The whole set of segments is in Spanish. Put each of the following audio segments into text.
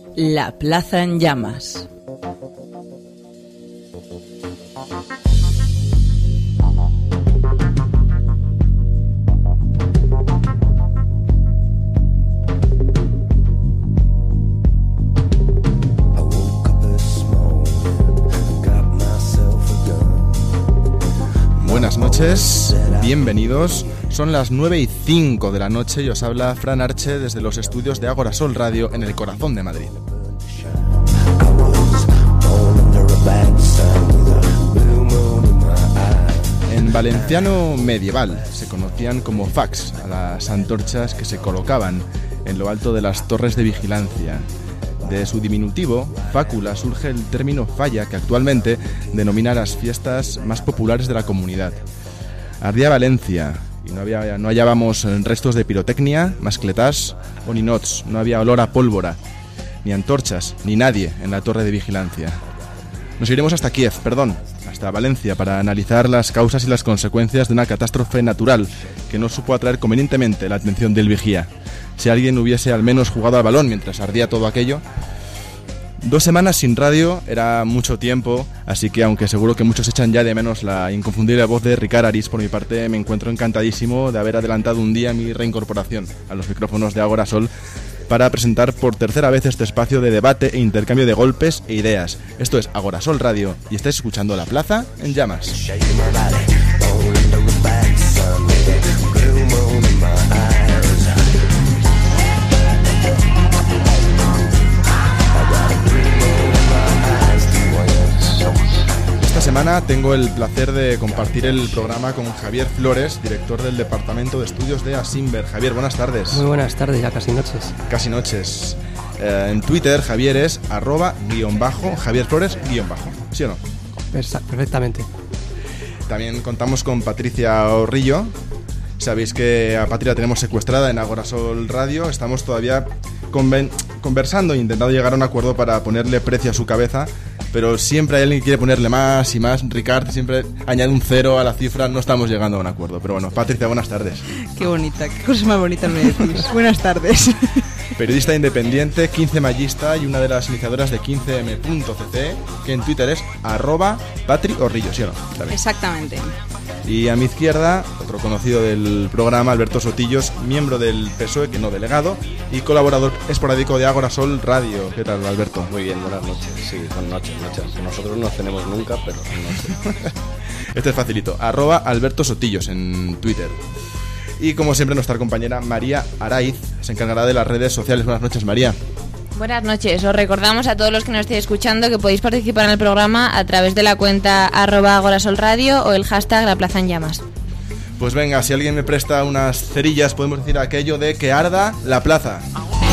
La Plaza en Llamas. Buenas noches, bienvenidos. Son las 9:05 de la noche y os habla Fran Arche desde los estudios de Agorasol Radio en el corazón de Madrid. En valenciano medieval se conocían como facs a las antorchas que se colocaban en lo alto de las torres de vigilancia. De su diminutivo, fácula, surge el término falla, que actualmente denomina las fiestas más populares de la comunidad. Ardía Valencia y no hallábamos restos de pirotecnia, mascletás o ninots. No había olor a pólvora, ni antorchas, ni nadie en la torre de vigilancia. Nos iremos hasta Kiev, hasta Valencia, para analizar las causas y las consecuencias de una catástrofe natural que no supo atraer convenientemente la atención del vigía. Si alguien hubiese al menos jugado al balón mientras ardía todo aquello. 2 semanas sin radio era mucho tiempo, así que aunque seguro que muchos echan ya de menos la inconfundible voz de Ricard Aris, por mi parte me encuentro encantadísimo de haber adelantado un día mi reincorporación a los micrófonos de Agorasol para presentar por tercera vez este espacio de debate e intercambio de golpes e ideas. Esto es Agorasol Radio y estáis escuchando La Plaza en Llamas. Esta semana tengo el placer de compartir el programa con Javier Flores, director del Departamento de Estudios de Asimber. Javier, buenas tardes. Muy buenas tardes, ya casi noches. Casi noches. En Twitter, Javier es @Javier Flores _, ¿sí o no? Perfectamente. También contamos con Patricia Orrillo. Sabéis que a Patria tenemos secuestrada en Agorasol Radio. Estamos todavía conversando e intentando llegar a un acuerdo para ponerle precio a su cabeza, pero siempre hay alguien que quiere ponerle más y más. Ricard siempre añade un 0 a la cifra. No estamos llegando a un acuerdo. Pero bueno, Patricia, buenas tardes. Qué bonita, qué cosas más bonitas me decís. Buenas tardes. Periodista independiente, 15mallista y una de las iniciadoras de 15m.cc, que en Twitter es @PatriOrrillo, ¿sí o no? ¿Sabes? Exactamente. Y a mi izquierda, otro conocido del programa, Alberto Sotillos, miembro del PSOE, que no delegado, y colaborador esporádico de Agorasol Radio. ¿Qué tal, Alberto? Muy bien, buenas noches. Sí, son noches. Nosotros no tenemos nunca, pero son noches. Este es facilito, @Alberto Sotillos en Twitter. Y como siempre, nuestra compañera María Araiz se encargará de las redes sociales. Buenas noches, María. Buenas noches. Os recordamos a todos los que nos estéis escuchando que podéis participar en el programa a través de la cuenta @Agorasol Radio o el hashtag La Plaza en Llamas. Pues venga, si alguien me presta unas cerillas, podemos decir aquello de que arda la plaza.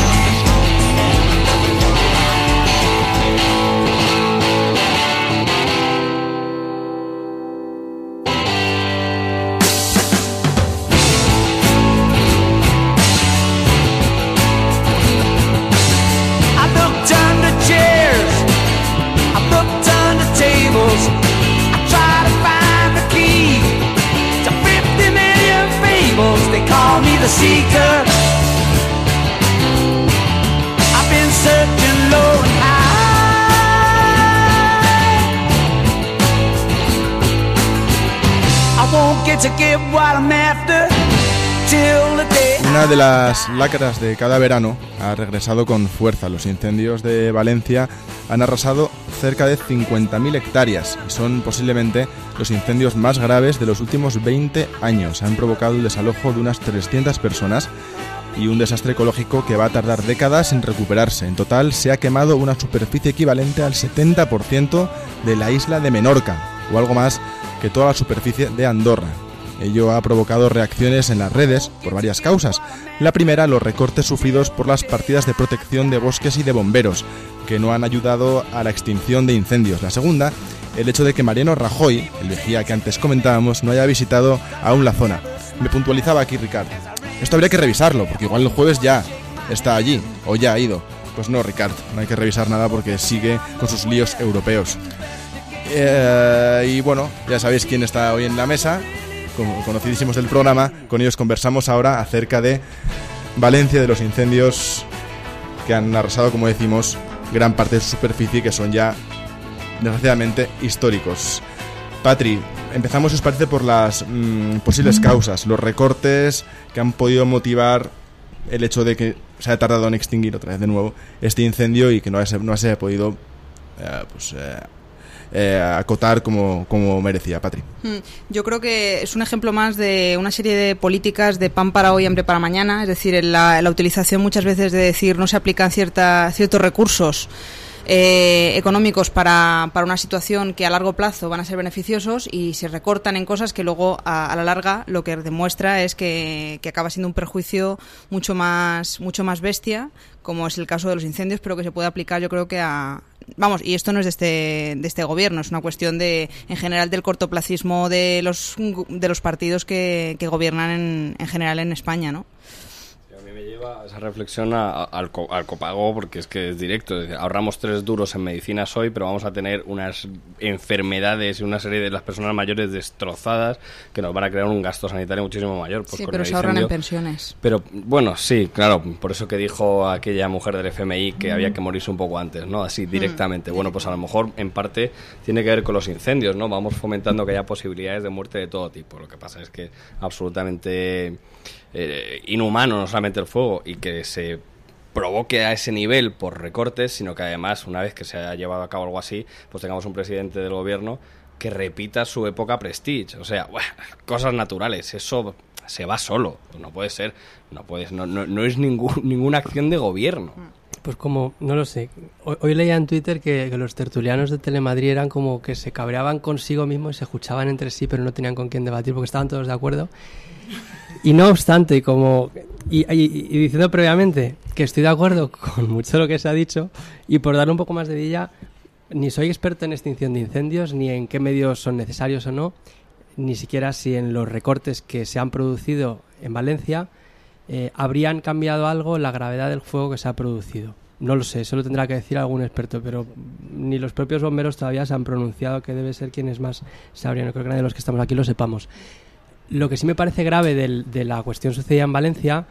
Una de las lacras de cada verano ha regresado con fuerza. Los incendios de Valencia han arrasado cerca de 50.000 hectáreas y son posiblemente los incendios más graves de los últimos 20 años. Han provocado el desalojo de unas 300 personas y un desastre ecológico que va a tardar décadas en recuperarse. En total se ha quemado una superficie equivalente al 70% de la isla de Menorca, o algo más que toda la superficie de Andorra. Ello ha provocado reacciones en las redes por varias causas. La primera, los recortes sufridos por las partidas de protección de bosques y de bomberos, que no han ayudado a la extinción de incendios. La segunda, el hecho de que Mariano Rajoy, el vigía que antes comentábamos, no haya visitado aún la zona. Me puntualizaba aquí Ricard. Esto habría que revisarlo, porque igual el jueves ya está allí, o ya ha ido. Pues no, Ricard, no hay que revisar nada porque sigue con sus líos europeos. Y bueno, ya sabéis quién está hoy en la mesa, como conocidísimos del programa. Con ellos conversamos ahora acerca de Valencia, de los incendios que han arrasado, como decimos, gran parte de su superficie, que son ya, desgraciadamente, históricos. Patri, empezamos, si os parece, por las posibles causas, los recortes que han podido motivar el hecho de que se haya tardado en extinguir otra vez de nuevo este incendio y que no se haya podido acotar como merecía. Patri. Yo creo que es un ejemplo más de una serie de políticas de pan para hoy, hambre para mañana, es decir, la utilización muchas veces de decir no se aplican ciertos recursos económicos para una situación que a largo plazo van a ser beneficiosos y se recortan en cosas que luego a la larga lo que demuestra es que acaba siendo un perjuicio mucho más bestia, como es el caso de los incendios, pero que se puede aplicar, yo creo que vamos, y esto no es de este gobierno, es una cuestión en general del cortoplacismo de los partidos que gobiernan en general en España, ¿no? A mí me lleva esa reflexión al copago, porque es que es directo. Es decir, ahorramos 3 duros en medicinas hoy, pero vamos a tener unas enfermedades y una serie de las personas mayores destrozadas que nos van a crear un gasto sanitario muchísimo mayor. Pues, sí, pero se ahorran en pensiones. Pero bueno, sí, claro, por eso que dijo aquella mujer del FMI que había que morirse un poco antes, ¿no? Así directamente. Bueno, pues a lo mejor en parte tiene que ver con los incendios, ¿no? Vamos fomentando que haya posibilidades de muerte de todo tipo. Lo que pasa es que absolutamente inhumano, no solamente el fuego, y que se provoque a ese nivel por recortes, sino que además, una vez que se haya llevado a cabo algo así, pues tengamos un presidente del gobierno que repita su época Prestige. O sea, bueno, cosas naturales, eso se va solo, no puede ser, no es ninguna acción de gobierno. Pues como, no lo sé, hoy leía en Twitter que los tertulianos de Telemadrid eran como que se cabreaban consigo mismos y se escuchaban entre sí, pero no tenían con quién debatir porque estaban todos de acuerdo. Y no obstante, y diciendo previamente que estoy de acuerdo con mucho de lo que se ha dicho, y por dar un poco más de vidilla, ni soy experto en extinción de incendios, ni en qué medios son necesarios o no, ni siquiera si en los recortes que se han producido en Valencia habrían cambiado algo en la gravedad del fuego que se ha producido. No lo sé, eso lo tendrá que decir algún experto, pero ni los propios bomberos todavía se han pronunciado, que debe ser quienes más sabrían. No creo que nadie de los que estamos aquí lo sepamos. Lo que sí me parece grave de la cuestión sucedida en Valencia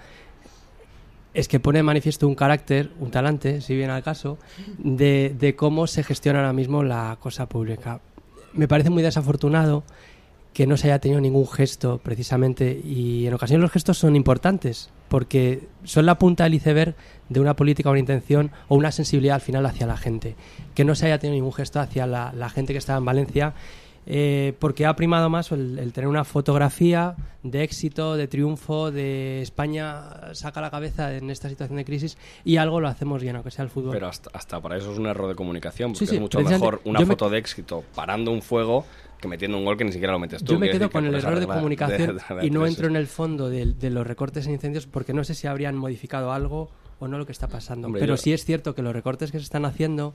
es que pone de manifiesto un carácter, un talante, si viene al caso, de cómo se gestiona ahora mismo la cosa pública. Me parece muy desafortunado que no se haya tenido ningún gesto, precisamente, y en ocasiones los gestos son importantes, porque son la punta del iceberg de una política, una intención o una sensibilidad al final hacia la gente. Que no se haya tenido ningún gesto hacia la gente que estaba en Valencia, porque ha primado más el tener una fotografía de éxito, de triunfo, de España saca la cabeza en esta situación de crisis y algo lo hacemos bien, aunque sea el fútbol. Pero hasta para eso es un error de comunicación, porque sí, es mucho mejor una foto de éxito parando un fuego que metiendo un gol que ni siquiera lo metes tú. Yo me quedo con el error de comunicación y no entro en el fondo de los recortes en incendios, porque no sé si habrían modificado algo o no lo que está pasando. Hombre, pero sí es cierto que los recortes que se están haciendo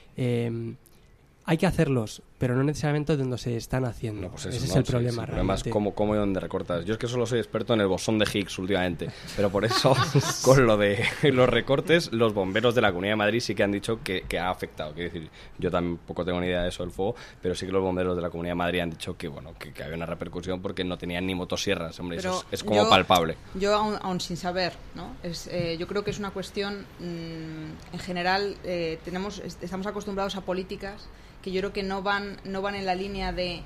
hay que hacerlos, pero no necesariamente donde se están haciendo. Pues ese es el problema. El problema es cómo y dónde recortas. Yo es que solo soy experto en el bosón de Higgs últimamente, pero por eso, con lo de los recortes, los bomberos de la Comunidad de Madrid sí que han dicho que ha afectado. Quiero decir, yo tampoco tengo ni idea de eso del fuego, pero sí que los bomberos de la Comunidad de Madrid han dicho que había una repercusión porque no tenían ni motosierras. Hombre, pero eso es como palpable. Yo, aún sin saber, ¿no? Yo creo que es una cuestión, en general, estamos acostumbrados a políticas que yo creo que no van en la línea de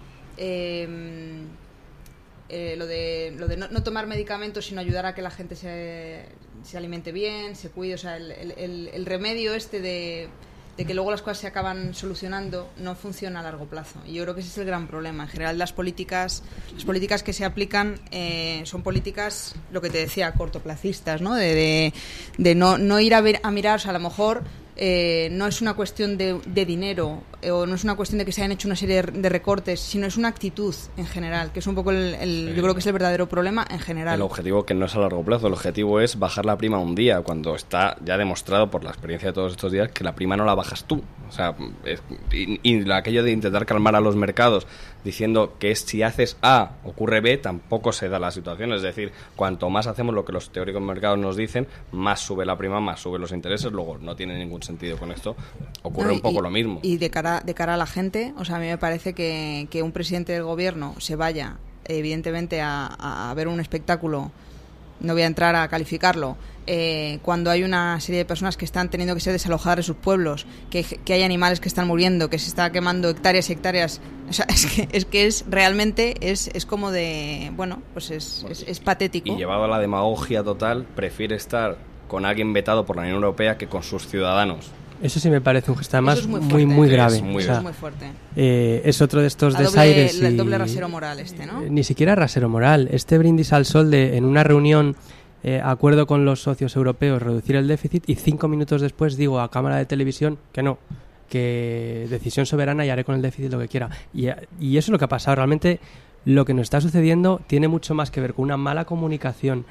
lo de no tomar medicamentos, sino ayudar a que la gente se alimente bien, se cuide. O sea, el remedio de que luego las cosas se acaban solucionando no funciona a largo plazo. Y yo creo que ese es el gran problema. En general, las políticas que se aplican son políticas, lo que te decía, cortoplacistas, ¿no? De no ir a mirar, o sea, a lo mejor no es una cuestión de dinero o no es una cuestión de que se hayan hecho una serie de recortes, sino es una actitud en general, que es un poco yo creo que es el verdadero problema en general. El objetivo que no es a largo plazo, el objetivo es bajar la prima un día, cuando está ya demostrado por la experiencia de todos estos días que la prima no la bajas tú. O sea, y aquello de intentar calmar a los mercados diciendo que si haces A ocurre B, tampoco se da la situación. Es decir, cuanto más hacemos lo que los teóricos mercados nos dicen, más sube la prima, más suben los intereses. Luego no tiene ningún sentido con esto. Ocurre un poco lo mismo. Y de cara a la gente, o sea, a mí me parece que un presidente del gobierno se vaya, evidentemente, a ver un espectáculo no voy a entrar a calificarlo, cuando hay una serie de personas que están teniendo que ser desalojadas de sus pueblos, que hay animales que están muriendo, que se está quemando hectáreas y hectáreas, o sea, es realmente como de, bueno, pues es patético. Y llevado a la demagogia total, prefiere estar con alguien vetado por la Unión Europea que con sus ciudadanos. Eso sí me parece un gesto además muy muy grave. Es muy, es muy fuerte. Es otro de estos desaires. El doble rasero moral ¿no? Ni siquiera rasero moral. Este brindis al sol de en una reunión acuerdo con los socios europeos reducir el déficit y 5 minutos después digo a cámara de televisión que no, que decisión soberana y haré con el déficit lo que quiera. Y eso es lo que ha pasado. Realmente lo que nos está sucediendo tiene mucho más que ver con una mala comunicación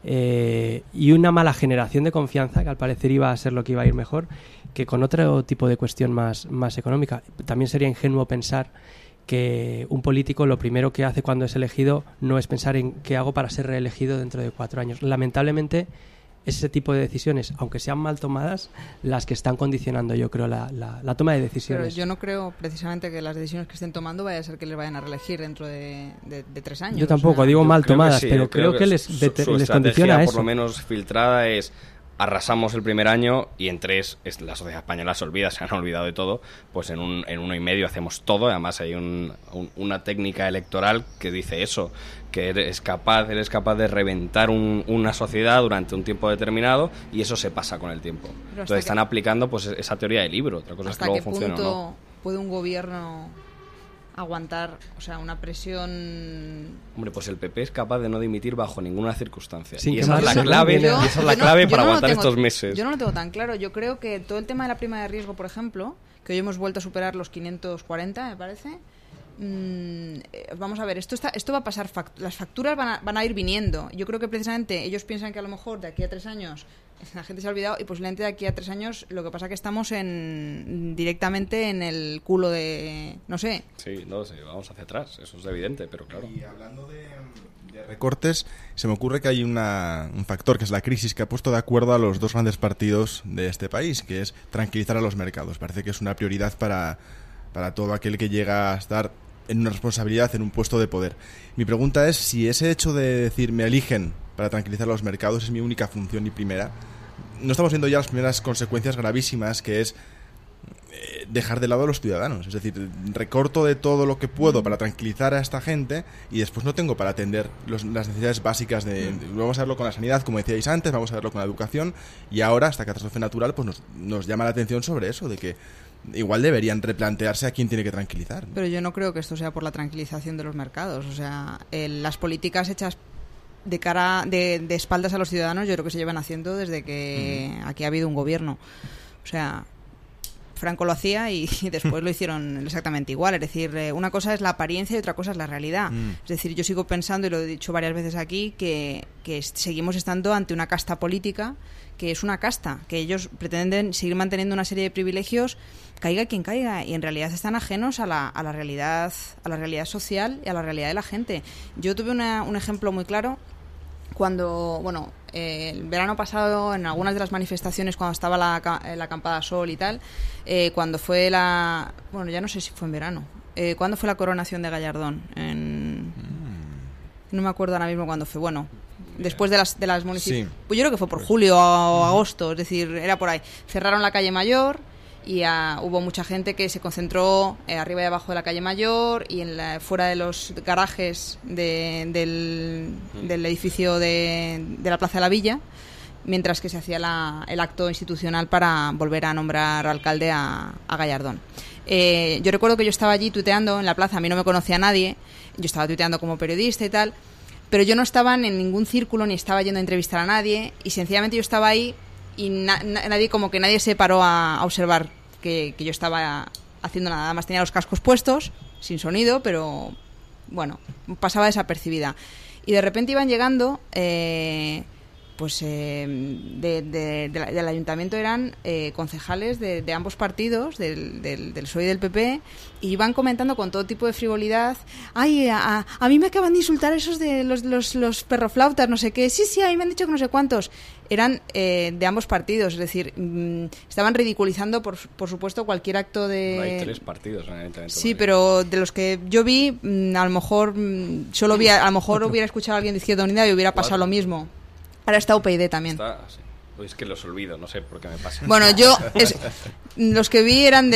y una mala generación de confianza, que al parecer iba a ser lo que iba a ir mejor, que con otro tipo de cuestión más económica. También sería ingenuo pensar que un político lo primero que hace cuando es elegido no es pensar en qué hago para ser reelegido dentro de 4 años. Lamentablemente, ese tipo de decisiones, aunque sean mal tomadas, las que están condicionando, yo creo, la toma de decisiones. Pero yo no creo precisamente que las decisiones que estén tomando vaya a ser que les vayan a reelegir dentro de 3 años. Yo tampoco, digo mal tomadas, sí, pero creo que les condiciona eso. Por lo menos filtrada es: arrasamos el primer año y en 3 la sociedad española se olvida, se han olvidado de todo, pues en 1 año y medio hacemos todo. Además hay una técnica electoral que dice eso, que eres capaz de reventar una sociedad durante un tiempo determinado y eso se pasa con el tiempo. Entonces están aplicando pues esa teoría del libro. Otra cosa es que luego funciona o no. ¿Hasta qué punto puede un gobierno aguantar, o sea, una presión? Hombre, pues el PP es capaz de no dimitir bajo ninguna circunstancia. Sin y esa es la clave, para aguantar estos meses. Yo no lo tengo tan claro. Yo creo que todo el tema de la prima de riesgo, por ejemplo, que hoy hemos vuelto a superar los 540, me parece. Vamos a ver, esto va a pasar, las facturas van a ir viniendo. Yo creo que precisamente ellos piensan que a lo mejor de aquí a 3 años la gente se ha olvidado y posiblemente de aquí a 3 años lo que pasa es que estamos directamente en el culo de, no sé. Sí, no sé, vamos hacia atrás, eso es evidente, pero claro. Y hablando de recortes, se me ocurre que hay un factor que es la crisis que ha puesto de acuerdo a los 2 grandes partidos de este país, que es tranquilizar a los mercados. Parece que es una prioridad para todo aquel que llega a estar en una responsabilidad, en un puesto de poder. Mi pregunta es si ese hecho de decir me eligen para tranquilizar a los mercados es mi única función y primera. No estamos viendo ya las primeras consecuencias gravísimas, que es dejar de lado a los ciudadanos. Es decir, recorto de todo lo que puedo para tranquilizar a esta gente y después no tengo para atender las necesidades básicas vamos a verlo con la sanidad, como decíais antes, vamos a verlo con la educación, y ahora esta catástrofe natural pues nos llama la atención sobre eso, de que igual deberían replantearse a quién tiene que tranquilizar. Pero yo no creo que esto sea por la tranquilización de los mercados. O sea, las políticas hechas de cara de espaldas a los ciudadanos yo creo que se llevan haciendo desde que aquí ha habido un gobierno. O sea, Franco lo hacía y después lo hicieron exactamente igual. Es decir, una cosa es la apariencia y otra cosa es la realidad. Es decir, yo sigo pensando, y lo he dicho varias veces aquí, que seguimos estando ante una casta política, que es una casta, que ellos pretenden seguir manteniendo una serie de privilegios, caiga quien caiga, y en realidad están ajenos a la realidad social y a la realidad de la gente. Yo tuve un ejemplo muy claro cuando, el verano pasado, en algunas de las manifestaciones, cuando estaba la acampada Sol y tal, cuando fue ya no sé si fue en verano, cuando fue la coronación de Gallardón, no me acuerdo ahora mismo cuándo fue, después de las municipales, sí. Pues yo creo que fue por julio o agosto, es decir, era por ahí. Cerraron la calle Mayor y hubo mucha gente que se concentró arriba y abajo de la calle Mayor y fuera de los garajes del edificio de la Plaza de la Villa, mientras que se hacía el acto institucional para volver a nombrar alcalde a Gallardón. Yo recuerdo que yo estaba allí tuiteando en la plaza, a mí no me conocía nadie, yo estaba tuiteando como periodista y tal, pero yo no estaba en ningún círculo ni estaba yendo a entrevistar a nadie, y sencillamente yo estaba ahí y nadie se paró a observar que yo estaba haciendo nada más. Tenía los cascos puestos, sin sonido, pero pasaba desapercibida. Y de repente iban llegando del ayuntamiento, eran concejales de ambos partidos, del PSOE y del PP, y iban comentando con todo tipo de frivolidad: ay, a mí me acaban de insultar esos de los perroflautas, no sé qué, sí, a mí me han dicho que no sé cuántos. Eran de ambos partidos, es decir, estaban ridiculizando por supuesto cualquier acto de... No hay 3 partidos en el Ayuntamiento. Sí, pero de los que yo vi, a lo mejor hubiera escuchado a alguien de Izquierda Unida y hubiera pasado lo mismo. Ahora está UPyD también. Sí. Es que los olvido, no sé por qué me pasa. Bueno, los que vi eran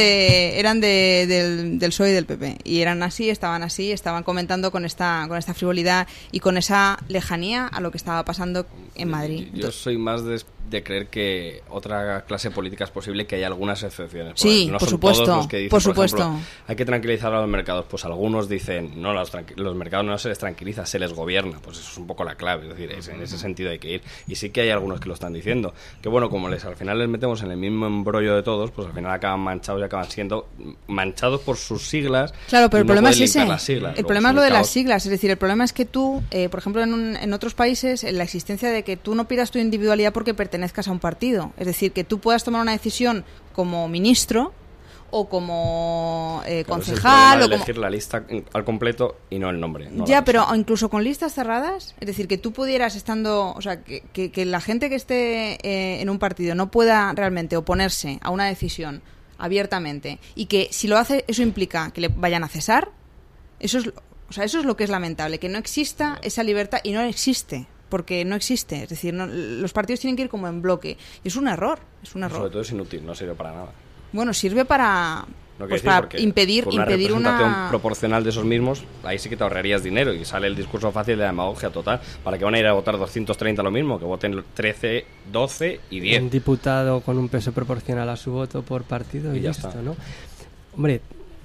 del PSOE y del PP, y estaban así, estaban comentando con esta frivolidad y con esa lejanía a lo que estaba pasando en Madrid. Yo soy más de creer que otra clase política es posible, que hay algunas excepciones. Sí, no por son supuesto, todos los que dicen, por supuesto. Ejemplo, hay que tranquilizar a los mercados. Pues algunos dicen, no, los mercados no se les tranquiliza, se les gobierna. Pues eso es un poco la clave, es decir, en ese sentido hay que ir. Y sí que hay algunos que lo están diciendo. Que bueno, como al final les metemos en el mismo embrollo de todos, pues al final acaban manchados y acaban siendo manchados por sus siglas. Claro, pero el problema es ese. El problema es lo de las siglas. Es decir, el problema es que tú, por ejemplo, en otros países, la existencia de que tú no pidas tu individualidad porque pertenezcas a un partido. Es decir, que tú puedas tomar una decisión como ministro o como concejal, o como elegir la lista al completo y no el nombre. No pero incluso con listas cerradas, es decir, que tú pudieras estando, o sea, que la gente que esté en un partido no pueda realmente oponerse a una decisión abiertamente, y que si lo hace eso implica que le vayan a cesar. Eso es lo que es lamentable, que no exista esa libertad, y no existe. Porque no existe, es decir, los partidos tienen que ir como en bloque. Y es un error, Sobre todo es inútil, no sirve para nada. Bueno, sirve para impedir una representación proporcional de esos mismos. Ahí sí que te ahorrarías dinero, y sale el discurso fácil de demagogia total. ¿Para qué van a ir a votar 230 lo mismo? Que voten 13, 12 y 10. Un diputado con un peso proporcional a su voto por partido y ya está, ¿no? Hombre,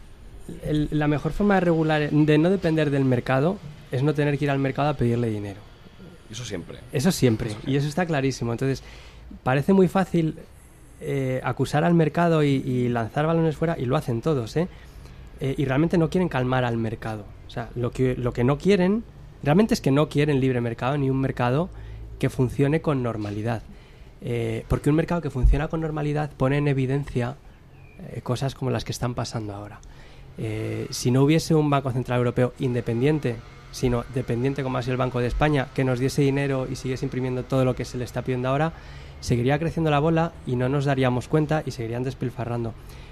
la mejor forma de no depender del mercado es no tener que ir al mercado a pedirle dinero. Eso siempre. Y eso está clarísimo. Entonces, parece muy fácil acusar al mercado y lanzar balones fuera, y lo hacen todos, y realmente no quieren calmar al mercado. O sea, lo que no quieren realmente es que no quieren libre mercado, ni un mercado que funcione con normalidad. Porque un mercado que funciona con normalidad pone en evidencia cosas como las que están pasando ahora. Si no hubiese un Banco Central Europeo independiente, sino dependiente como ha sido el Banco de España, que nos diese dinero y siguiese imprimiendo todo lo que se le está pidiendo ahora, seguiría creciendo la bola y no nos daríamos cuenta y seguirían despilfarrando.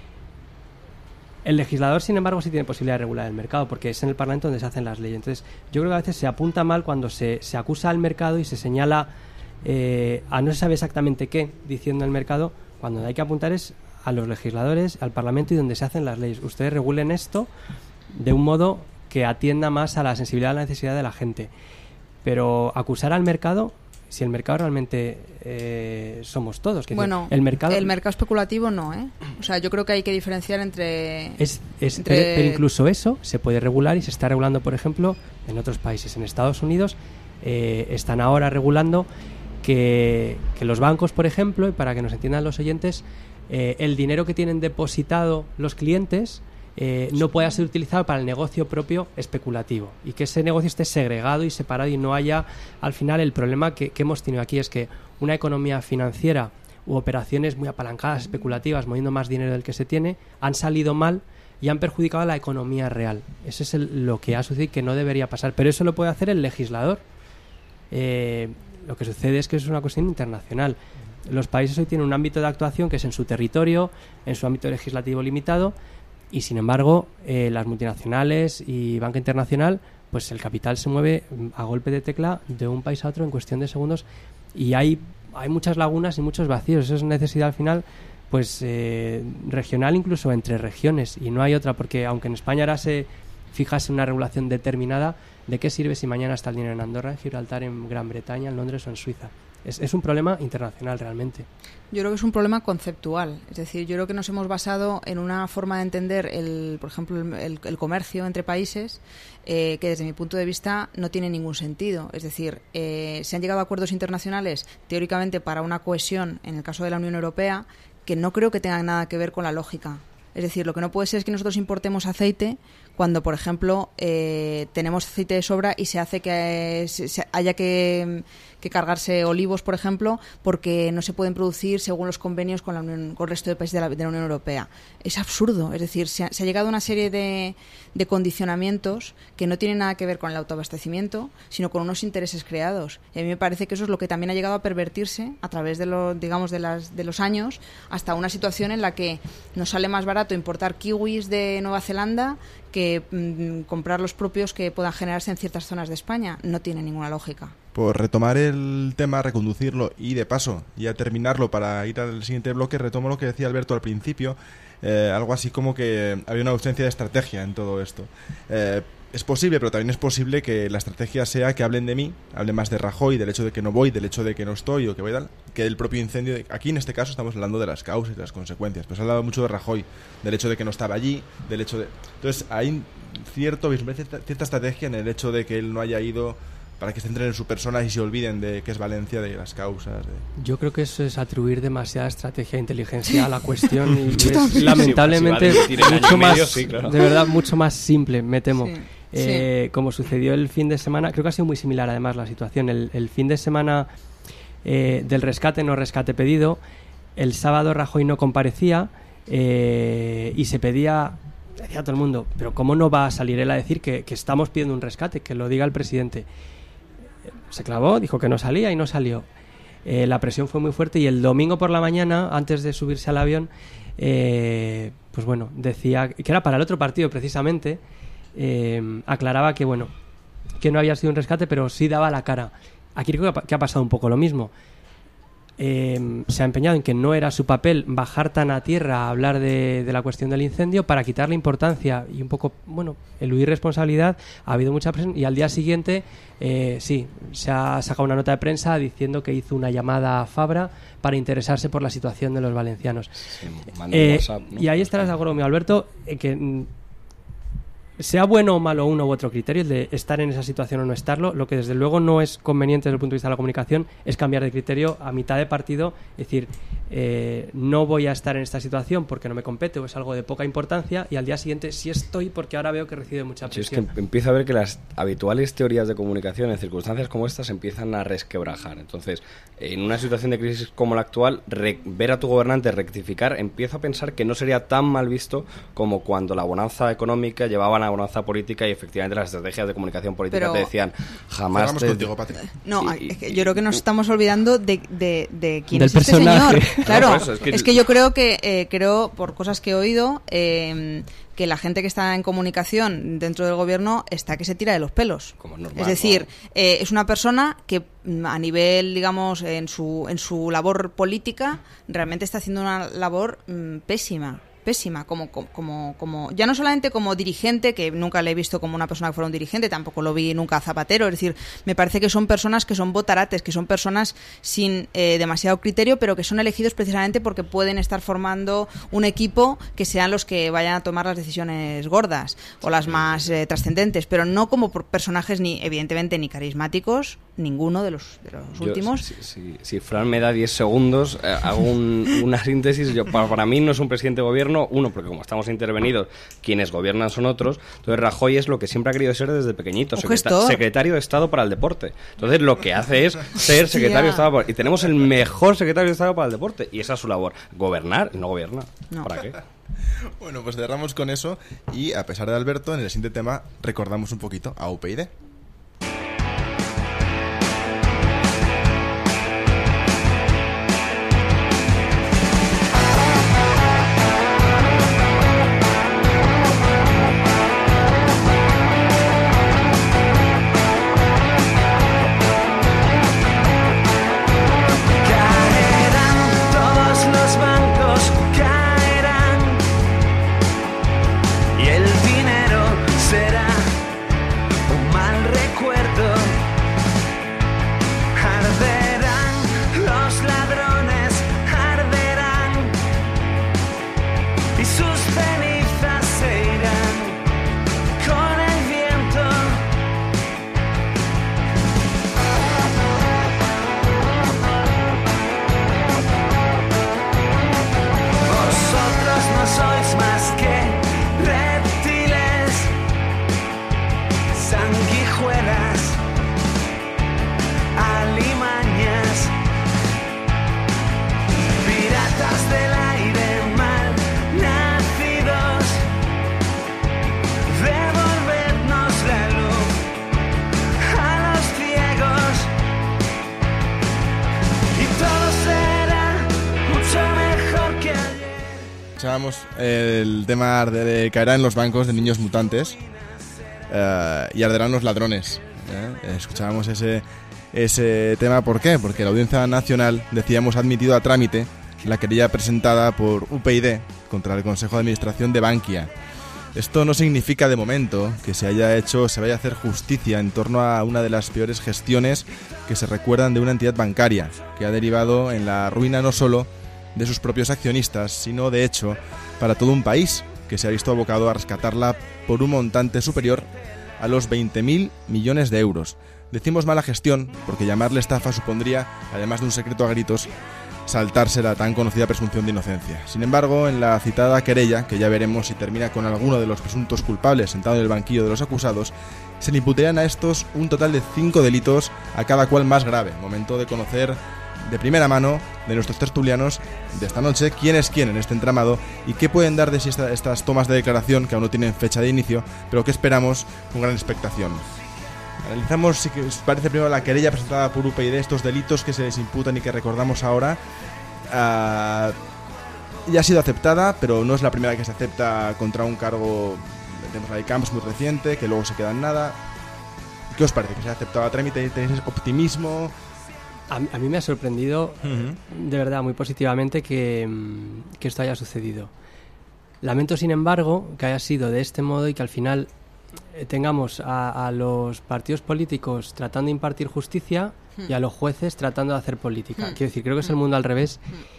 El legislador, sin embargo, sí tiene posibilidad de regular el mercado, porque es en el Parlamento donde se hacen las leyes. Entonces, yo creo que a veces se apunta mal cuando se acusa al mercado y se señala a no se sabe exactamente qué diciendo el mercado, cuando hay que apuntar es a los legisladores, al Parlamento y donde se hacen las leyes. Ustedes regulen esto de un modo que atienda más a la sensibilidad, a la necesidad de la gente. Pero acusar al mercado, si el mercado realmente somos todos. Bueno, el mercado especulativo no, O sea, yo creo que hay que diferenciar entre... Pero incluso eso se puede regular, y se está regulando, por ejemplo, en otros países. En Estados Unidos están ahora regulando que los bancos, por ejemplo, y para que nos entiendan los oyentes, el dinero que tienen depositado los clientes no pueda ser utilizado para el negocio propio especulativo, y que ese negocio esté segregado y separado, y no haya, al final, el problema que hemos tenido aquí es que una economía financiera u operaciones muy apalancadas, especulativas, moviendo más dinero del que se tiene, han salido mal y han perjudicado a la economía real. Eso es lo que ha sucedido, que no debería pasar, pero eso lo puede hacer el legislador. Lo que sucede es que es una cuestión internacional. Los países hoy tienen un ámbito de actuación que es en su territorio, en su ámbito legislativo limitado, y sin embargo las multinacionales y banca internacional, pues el capital se mueve a golpe de tecla de un país a otro en cuestión de segundos, y hay muchas lagunas y muchos vacíos. Eso es necesidad al final, pues regional, incluso entre regiones, y no hay otra, porque aunque en España ahora se fijase una regulación determinada, ¿de qué sirve si mañana está el dinero en Andorra, en Gibraltar, en Gran Bretaña, en Londres o en Suiza? Es un problema internacional realmente. Yo creo que es un problema conceptual. Es decir, yo creo que nos hemos basado en una forma de entender, por ejemplo, el comercio entre países, que desde mi punto de vista no tiene ningún sentido. Es decir, se han llegado a acuerdos internacionales teóricamente para una cohesión, en el caso de la Unión Europea, que no creo que tengan nada que ver con la lógica. Es decir, lo que no puede ser es que nosotros importemos aceite cuando, por ejemplo, tenemos aceite de sobra y se hace que haya que cargarse olivos, por ejemplo, porque no se pueden producir según los convenios con el resto de países de la Unión Europea. Es absurdo. Es decir, se ha llegado a una serie de condicionamientos que no tienen nada que ver con el autoabastecimiento, sino con unos intereses creados. Y a mí me parece que eso es lo que también ha llegado a pervertirse a través de los años, hasta una situación en la que nos sale más barato importar kiwis de Nueva Zelanda que comprar los propios que puedan generarse en ciertas zonas de España. No tiene ninguna lógica. Por retomar el tema, reconducirlo y de paso ya terminarlo para ir al siguiente bloque, retomo lo que decía Alberto al principio, algo así como que había una ausencia de estrategia en todo esto. Es posible, pero también es posible que la estrategia sea que hablen de mí, hablen más de Rajoy, del hecho de que no voy, del hecho de que no estoy o que voy tal, que del propio incendio. Aquí en este caso estamos hablando de las causas y de las consecuencias, pero se ha hablado mucho de Rajoy, del hecho de que no estaba allí, del hecho de... Entonces hay cierta estrategia en el hecho de que él no haya ido, para que se centren en su persona y se olviden de que es Valencia, de las causas. Yo creo que eso es atribuir demasiada estrategia e inteligencia a la cuestión y es lamentablemente mucho más, sí, claro. De verdad, mucho más simple, me temo. Sí. Como sucedió el fin de semana, creo que ha sido muy similar además la situación. El fin de semana del rescate, no rescate pedido, el sábado Rajoy no comparecía y se decía a todo el mundo, pero ¿cómo no va a salir él a decir que estamos pidiendo un rescate? Que lo diga el presidente. Se clavó, dijo que no salía y no salió. La presión fue muy fuerte y el domingo por la mañana, antes de subirse al avión, pues bueno, decía que era para el otro partido precisamente, aclaraba que bueno, que no había sido un rescate, pero sí daba la cara. Aquí creo que ha pasado un poco lo mismo. Se ha empeñado en que no era su papel bajar tan a tierra a hablar de la cuestión del incendio para quitarle importancia y un poco, bueno, eludir responsabilidad. Ha habido mucha presión y al día siguiente sí, se ha sacado una nota de prensa diciendo que hizo una llamada a Fabra para interesarse por la situación de los valencianos. Sí, WhatsApp, ¿no? Y ahí estarás de acuerdo conmigo, Alberto, que sea bueno o malo uno u otro criterio, el de estar en esa situación o no estarlo, lo que desde luego no es conveniente desde el punto de vista de la comunicación es cambiar de criterio a mitad de partido, es decir, no voy a estar en esta situación porque no me compete o es algo de poca importancia, y al día siguiente sí estoy porque ahora veo que recibe mucha presión. Sí, es que empiezo a ver que las habituales teorías de comunicación en circunstancias como estas empiezan a resquebrajar. Entonces, en una situación de crisis como la actual, ver a tu gobernante rectificar, empiezo a pensar que no sería tan mal visto como cuando la bonanza económica llevaba la bonanza política y efectivamente las estrategias de comunicación política te decían jamás contigo, Patrick. No, es que yo creo que nos estamos olvidando de quién del es este personaje. señor. Claro, no, es que yo creo que por cosas que he oído que la gente que está en comunicación dentro del gobierno está que se tira de los pelos. Como normal, es decir, ¿no? Es una persona que a nivel, digamos, en su labor política realmente está haciendo una labor pésima, como ya no solamente como dirigente, que nunca le he visto como una persona que fuera un dirigente, tampoco lo vi nunca a Zapatero, es decir, me parece que son personas que son botarates, que son personas sin demasiado criterio, pero que son elegidos precisamente porque pueden estar formando un equipo que sean los que vayan a tomar las decisiones gordas o las más trascendentes, pero no como personajes evidentemente ni carismáticos, ninguno de los últimos. Si Fran me da 10 segundos, hago una síntesis. Para mí no es un presidente de gobierno, uno, porque como estamos intervenidos, quienes gobiernan son otros. Entonces Rajoy es lo que siempre ha querido ser desde pequeñito, secretario de Estado para el deporte. Entonces lo que hace es ser secretario de Estado y tenemos el mejor secretario de Estado para el deporte, y esa es su labor, gobernar, y no gobierna. No. ¿Para qué? Bueno, pues cerramos con eso y, a pesar de Alberto, en el siguiente tema recordamos un poquito a UPyD. El tema de caerá en los bancos de Niños Mutantes y arderán los ladrones. Escuchábamos ese ese tema. ¿Por qué? Porque la Audiencia Nacional, decíamos, ha admitido a trámite la querella presentada por UPyD contra el Consejo de Administración de Bankia. Esto no significa de momento que se vaya a hacer justicia en torno a una de las peores gestiones que se recuerdan de una entidad bancaria, que ha derivado en la ruina no solo de sus propios accionistas, sino de hecho para todo un país, que se ha visto abocado a rescatarla por un montante superior a los 20.000 millones de euros. Decimos mala gestión porque llamarle estafa supondría, además de un secreto a gritos, saltarse la tan conocida presunción de inocencia. Sin embargo, en la citada querella, que ya veremos si termina con alguno de los presuntos culpables sentado en el banquillo de los acusados, se le imputarían a estos un total de 5 delitos, a cada cual más grave. Momento de conocer de primera mano de nuestros tertulianos de esta noche quién es quién en este entramado y qué pueden dar de sí estas tomas de declaración que aún no tienen fecha de inicio, pero que esperamos con gran expectación. Analizamos, si os parece, primero la querella presentada por UPyD, estos delitos que se les imputan y que recordamos ahora. Ya ha sido aceptada, pero no es la primera que se acepta contra un cargo de Camps muy reciente, que luego se queda en nada. ¿Qué os parece? ¿Que se ha aceptado a trámite? ¿Tenéis optimismo? A mí me ha sorprendido, de verdad, muy positivamente que esto haya sucedido. Lamento, sin embargo, que haya sido de este modo y que al final tengamos a los partidos políticos tratando de impartir justicia y a los jueces tratando de hacer política. Quiero decir, creo que es el mundo al revés.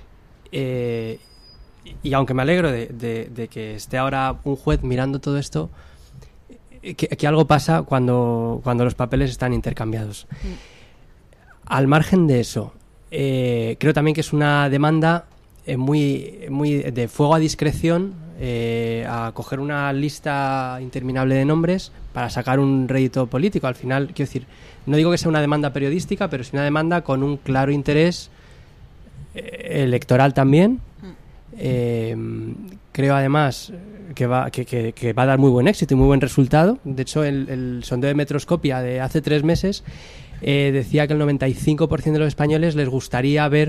Y aunque me alegro de que esté ahora un juez mirando todo esto, que algo pasa cuando los papeles están intercambiados. Al margen de eso, creo también que es una demanda muy de fuego a discreción, a coger una lista interminable de nombres para sacar un rédito político. Al final, quiero decir, no digo que sea una demanda periodística, pero es una demanda con un claro interés electoral también. Creo además que va a dar muy buen éxito y muy buen resultado. De hecho, el sondeo de Metroscopia de hace 3 meses decía que el 95% de los españoles les gustaría ver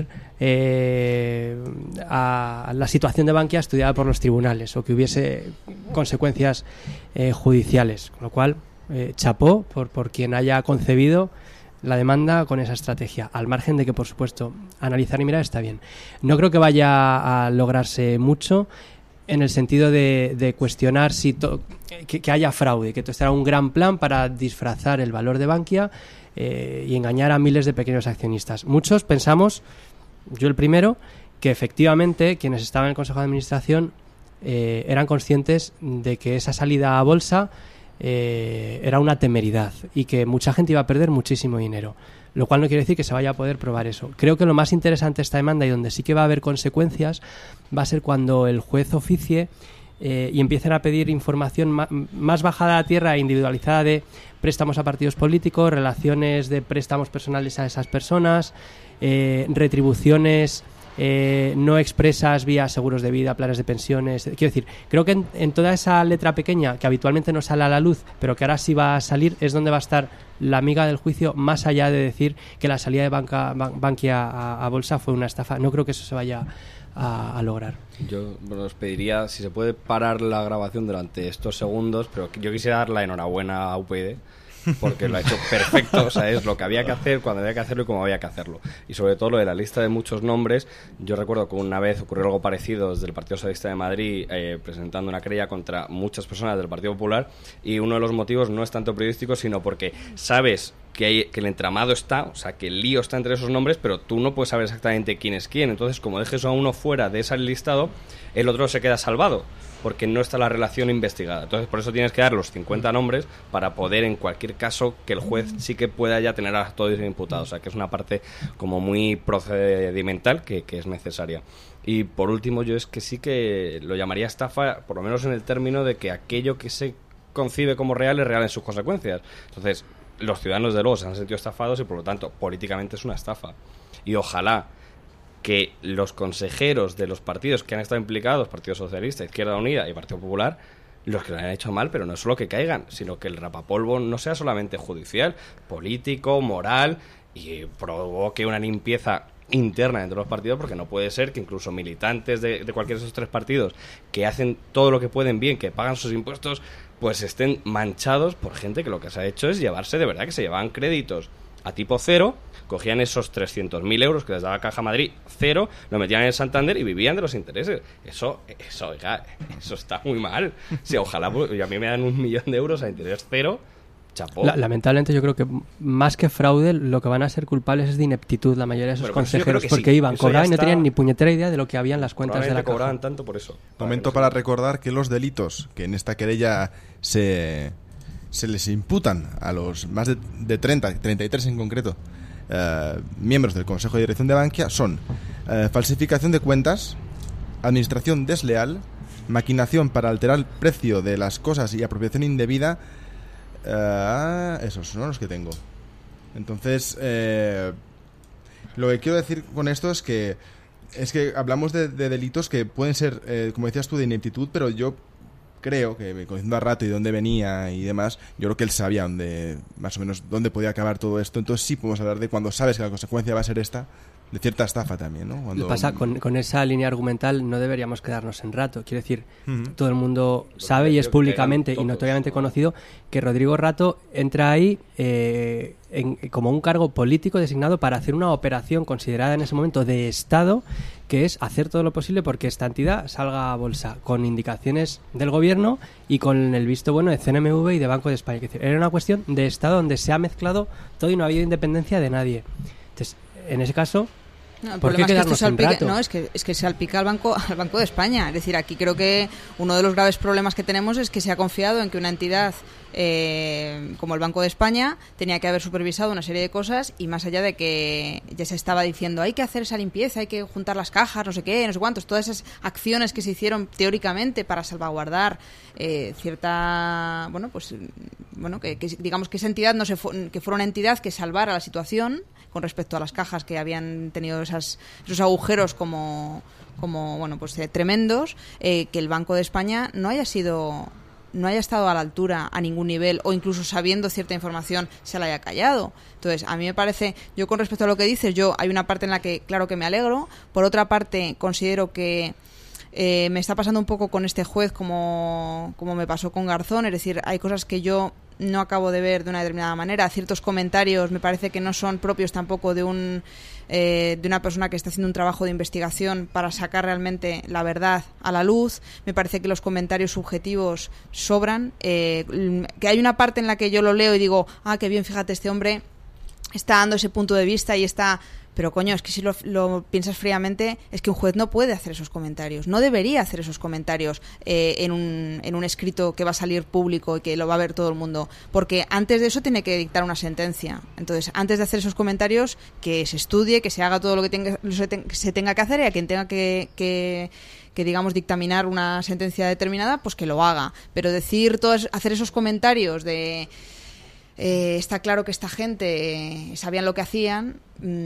a la situación de Bankia estudiada por los tribunales o que hubiese consecuencias judiciales. Con lo cual, chapó por quien haya concebido la demanda con esa estrategia, al margen de que, por supuesto, analizar y mirar está bien. No creo que vaya a lograrse mucho en el sentido de cuestionar que haya fraude, que esto será un gran plan para disfrazar el valor de Bankia y engañar a miles de pequeños accionistas. Muchos pensamos, yo el primero, que efectivamente quienes estaban en el Consejo de Administración eran conscientes de que esa salida a bolsa era una temeridad y que mucha gente iba a perder muchísimo dinero, lo cual no quiere decir que se vaya a poder probar eso. Creo que lo más interesante de esta demanda y donde sí que va a haber consecuencias va a ser cuando el juez oficie y empiecen a pedir información más bajada a tierra e individualizada de préstamos a partidos políticos, relaciones de préstamos personales a esas personas, retribuciones no expresas vía seguros de vida, planes de pensiones. Quiero decir, creo que en toda esa letra pequeña que habitualmente no sale a la luz, pero que ahora sí va a salir, es donde va a estar la miga del juicio, más allá de decir que la salida de Bankia a bolsa fue una estafa. No creo que eso se vaya a lograr. Yo os pediría si se puede parar la grabación durante estos segundos, pero yo quisiera dar la enhorabuena a UPyD porque lo ha hecho perfecto, o sea, es lo que había que hacer, cuando había que hacerlo y cómo había que hacerlo. Y sobre todo lo de la lista de muchos nombres, yo recuerdo que una vez ocurrió algo parecido desde el Partido Socialista de Madrid, presentando una querella contra muchas personas del Partido Popular, y uno de los motivos no es tanto periodístico, sino porque sabes que el entramado está, o sea, que el lío está entre esos nombres, pero tú no puedes saber exactamente quién es quién. Entonces, como dejes a uno fuera de ese listado, el otro se queda salvado, porque no está la relación investigada. Entonces, por eso tienes que dar los 50 nombres para poder, en cualquier caso, que el juez sí que pueda ya tener a todos imputados. O sea, que es una parte como muy procedimental que es necesaria. Y por último, yo es que sí que lo llamaría estafa, por lo menos en el término de que aquello que se concibe como real es real en sus consecuencias. Entonces, los ciudadanos de luego se han sentido estafados y, por lo tanto, políticamente es una estafa. Y ojalá que los consejeros de los partidos que han estado implicados, Partido Socialista, Izquierda Unida y Partido Popular, los que lo han hecho mal, pero no solo que caigan, sino que el rapapolvo no sea solamente judicial, político, moral, y provoque una limpieza interna dentro de los partidos, porque no puede ser que incluso militantes de cualquiera de esos 3 partidos que hacen todo lo que pueden bien, que pagan sus impuestos, pues estén manchados por gente que lo que se ha hecho es llevarse, de verdad, que se llevaban créditos a tipo cero, cogían esos 300.000 euros que les daba Caja Madrid, cero, lo metían en el Santander y vivían de los intereses. Eso, oiga, eso está muy mal. Si ojalá, pues, a mí me dan 1 millón de euros a interés cero, chapó. Lamentablemente yo creo que más que fraude, lo que van a ser culpables es de ineptitud la mayoría de esos consejeros, porque iban, cobraban y no tenían ni puñetera idea de lo que había en las cuentas de la Caja. Cobraban tanto por eso. Momento para recordar que los delitos que en esta querella se les imputan a los más de 33 en concreto, miembros del Consejo de Dirección de Bankia son falsificación de cuentas, administración desleal, maquinación para alterar el precio de las cosas y apropiación indebida. Esos son los que tengo. Entonces, lo que quiero decir con esto es que hablamos de delitos que pueden ser, como decías tú, de ineptitud, pero yo creo que, conociendo a Rato y dónde venía y demás, yo creo que él sabía más o menos dónde podía acabar todo esto. Entonces sí podemos hablar de, cuando sabes que la consecuencia va a ser esta, de cierta estafa también, ¿no? Cuando... Lo pasa con esa línea argumental, no deberíamos quedarnos en Rato. Quiero decir, todo el mundo sabe y es públicamente y notoriamente conocido que Rodrigo Rato entra ahí como un cargo político designado para hacer una operación considerada en ese momento de Estado, que es hacer todo lo posible porque esta entidad salga a bolsa, con indicaciones del gobierno y con el visto bueno de CNMV y de Banco de España. Es decir, era una cuestión de Estado donde se ha mezclado todo y no ha habido independencia de nadie. Entonces, en ese caso, el ¿por qué quedarnos en Rato? No, es que salpica al Banco de España. Es decir, aquí creo que uno de los graves problemas que tenemos es que se ha confiado en que una entidad como el Banco de España tenía que haber supervisado una serie de cosas, y más allá de que ya se estaba diciendo hay que hacer esa limpieza, hay que juntar las cajas, no sé qué, no sé cuántos, todas esas acciones que se hicieron teóricamente para salvaguardar cierta, que digamos que esa entidad que fuera una entidad que salvara la situación con respecto a las cajas que habían tenido esos agujeros como tremendos, que el Banco de España no haya estado a la altura a ningún nivel, o incluso sabiendo cierta información se la haya callado. Entonces, a mí me parece, yo con respecto a lo que dices, hay una parte en la que claro que me alegro, por otra parte considero que me está pasando un poco con este juez como me pasó con Garzón, es decir, hay cosas que yo no acabo de ver de una determinada manera, ciertos comentarios me parece que no son propios tampoco de una persona que está haciendo un trabajo de investigación para sacar realmente la verdad a la luz. Me parece que los comentarios subjetivos sobran, que hay una parte en la que yo lo leo y digo, qué bien, fíjate, este hombre está dando ese punto de vista y está... Pero coño, es que si lo piensas fríamente, es que un juez no puede hacer esos comentarios, no debería hacer esos comentarios en un escrito que va a salir público y que lo va a ver todo el mundo, porque antes de eso tiene que dictar una sentencia. Entonces, antes de hacer esos comentarios, que se estudie, que se haga todo lo que se tenga que hacer, y a quien tenga que digamos dictaminar una sentencia determinada, pues que lo haga. Pero hacer esos comentarios de... está claro que esta gente sabían lo que hacían,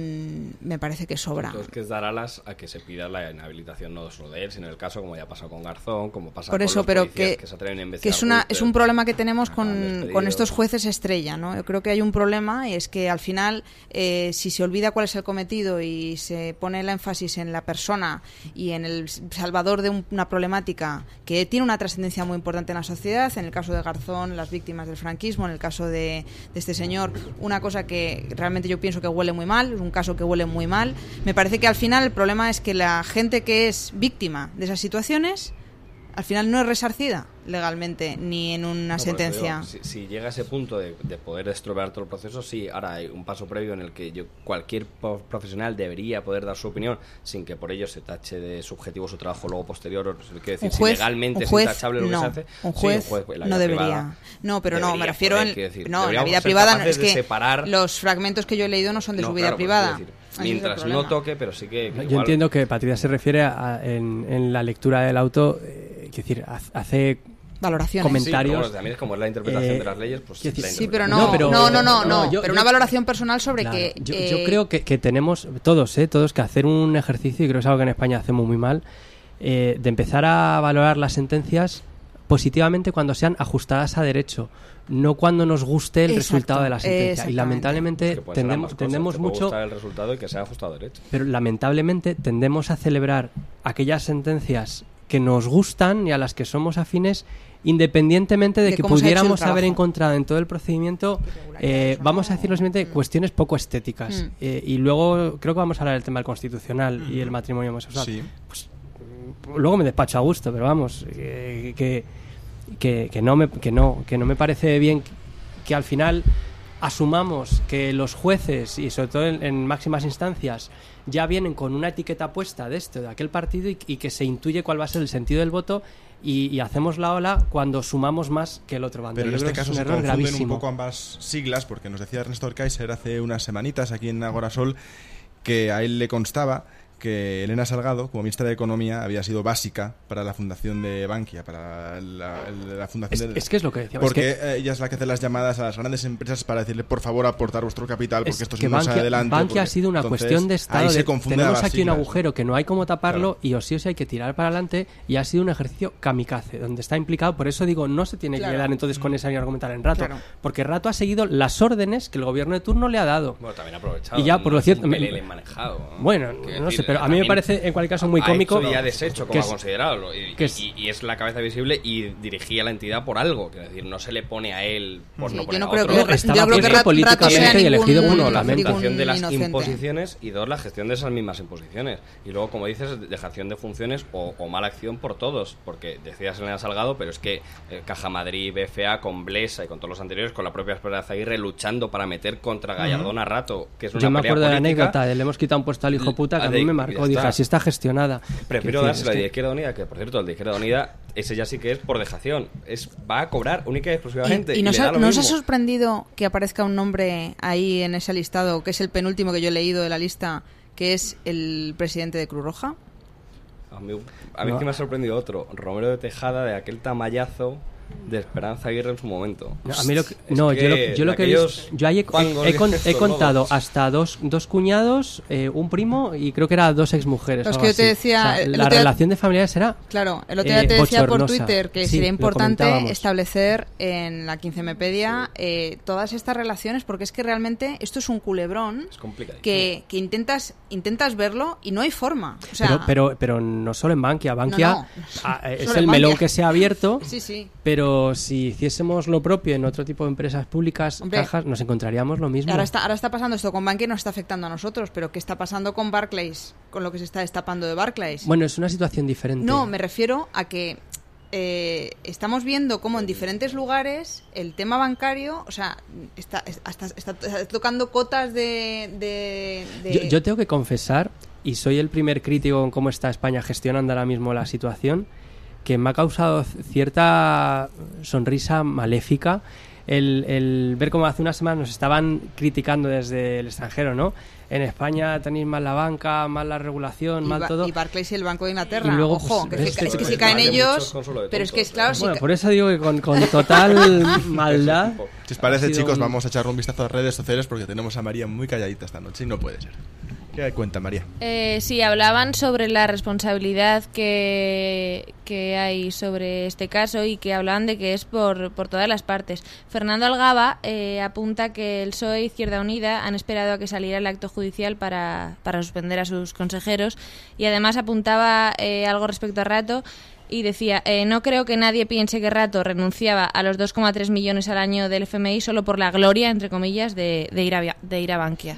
me parece que sobra. Entonces, que es dar alas a que se pida la inhabilitación no solo de él, sino en el caso como ya pasó con Garzón, como pasa por con eso, los pero policías que se atreven a investigar. Es un problema que tenemos con estos jueces estrella, ¿no? Yo creo que hay un problema, y es que al final, si se olvida cuál es el cometido y se pone el énfasis en la persona y en el salvador de una problemática que tiene una trascendencia muy importante en la sociedad, en el caso de Garzón, las víctimas del franquismo, en el caso de este señor, una cosa que realmente yo pienso que huele muy mal, es un caso que huele muy mal. Me parece que al final el problema es que la gente que es víctima de esas situaciones al final no es resarcida legalmente ni en una sentencia. Si llega a ese punto de poder estropear todo el proceso, sí, ahora hay un paso previo en el que cualquier profesional debería poder dar su opinión sin que por ello se tache de subjetivo su trabajo luego posterior. Quiero decir, si legalmente es intachable lo que se hace, un juez no debería. No, pero no, me refiero en la vida privada. No, es que separar los fragmentos que yo he leído no son de su vida privada. Mientras no toque, pero sí que... Yo entiendo que Patricia se refiere en la lectura del auto, es decir, hace valoraciones, comentarios. Sí, también es como es la interpretación de las leyes, pues sí, pero pero una valoración personal sobre que... Yo creo que tenemos todos que hacer un ejercicio, y creo que es algo que en España hacemos muy mal, de empezar a valorar las sentencias positivamente cuando sean ajustadas a derecho, no cuando nos guste el resultado de la sentencia. Y lamentablemente tendemos mucho... gustar el resultado y que sea ajustado a derecho. Pero lamentablemente tendemos a celebrar aquellas sentencias que nos gustan y a las que somos afines, independientemente de que pudiéramos haber encontrado en todo el procedimiento, vamos a decir lo siguiente, cuestiones poco estéticas. Y luego creo que vamos a hablar del tema del constitucional y el matrimonio homosexual. Sí. Pues, luego me despacho a gusto, pero vamos, que no me parece bien que al final asumamos que los jueces, y sobre todo en máximas instancias, ya vienen con una etiqueta puesta de esto, de aquel partido, y que se intuye cuál va a ser el sentido del voto, y hacemos la ola cuando sumamos más que el otro bando. Pero en este caso es un se error confunden gravísimo. un poco ambas siglas, porque nos decía Ernesto Orkaiser hace unas semanitas aquí en Agorasol que a él le constaba que Elena Salgado, como ministra de Economía, había sido básica para la fundación de Bankia, para la fundación es que es lo que decíamos. Porque ella es la que hace las llamadas a las grandes empresas para decirle, por favor, aportar vuestro capital, porque esto que no sale adelante. Bankia ha sido una cuestión de Estado. Tenemos aquí un agujero que no hay cómo taparlo, y o sí hay que tirar para adelante, y ha sido un ejercicio kamikaze, donde está implicado. Por eso digo, no se tiene que quedar entonces con esa ni argumentar en Rato, porque Rato ha seguido las órdenes que el gobierno de turno le ha dado. Bueno, también ha aprovechado. Y ya, por lo cierto, manejado, ¿no? Bueno, no sé, pero a mí me parece en cualquier caso muy cómico. Ha ya deshecho, como ha considerado, y es la cabeza visible y dirigía la entidad por algo. Es decir, no se le pone a él por no poner a otro. Yo creo que políticamente y elegido uno, la gestación de las imposiciones, y dos, la gestión de esas mismas imposiciones. Y luego, como dices, dejación de funciones o mala acción por todos. Porque decías Elena Salgado, pero es que Caja Madrid, BFA, con Blesa y con todos los anteriores, con la propia Esperanza Aguirre, luchando para meter contra Gallardón a Rato, que es una pelea política. Yo me acuerdo de la anécdota de le hemos quitado un puesto al hijo puta, que a mí me marcó. Dije, así está gestionada. Prefiero dársela de Izquierda Unida, que por cierto, el de Izquierda Unida, ese ya sí que es por dejación. Va a cobrar única y exclusivamente. ¿Y nos ha sorprendido que aparezca un nombre ahí en ese listado, que es el penúltimo que yo he leído de la lista, que es el presidente de Cruz Roja? A mí que me ha sorprendido otro, Romero de Tejada, de aquel tamallazo de Esperanza Aguirre en su momento. A mí yo he contado hasta dos cuñados, un primo y creo que era dos exmujeres. Los que yo te decía, la relación de familiares era claro, el otro día te decía por Twitter que sí, sería importante establecer en la 15mepedia todas estas relaciones, porque es que realmente esto es un culebrón que intentas verlo y no hay forma. O sea, pero no solo en Bankia. Bankia es el melón que se ha abierto. Sí. Pero si hiciésemos lo propio en otro tipo de empresas públicas, cajas, nos encontraríamos lo mismo. Ahora está pasando esto con Bankia y nos está afectando a nosotros, pero ¿qué está pasando con Barclays? Con lo que se está destapando de Barclays. Bueno, es una situación diferente. No, me refiero a que estamos viendo cómo en diferentes lugares el tema bancario, o sea, está tocando cotas de... Yo tengo que confesar, y soy el primer crítico en cómo está España gestionando ahora mismo la situación, que me ha causado cierta sonrisa maléfica el ver cómo hace unas semanas nos estaban criticando desde el extranjero, ¿no? En España tenéis mal la banca, mal la regulación, mal todo. Y Barclays y el Banco de Inglaterra, y luego, ojo, es que si caen ellos, pero es que es claro... Bueno, por eso digo que con total maldad... Si os parece, chicos, vamos a echar un vistazo a las redes sociales, porque tenemos a María muy calladita esta noche y no puede ser. ¿Qué cuenta, María? Sí, hablaban sobre la responsabilidad que hay sobre este caso, y que hablaban de que es por todas las partes. Fernando Algaba apunta que el PSOE e Izquierda Unida han esperado a que saliera el acto judicial para suspender a sus consejeros, y además apuntaba algo respecto a Rato y decía, no creo que nadie piense que Rato renunciaba a los 2,3 millones al año del FMI solo por la gloria, entre comillas, de ir a Bankia.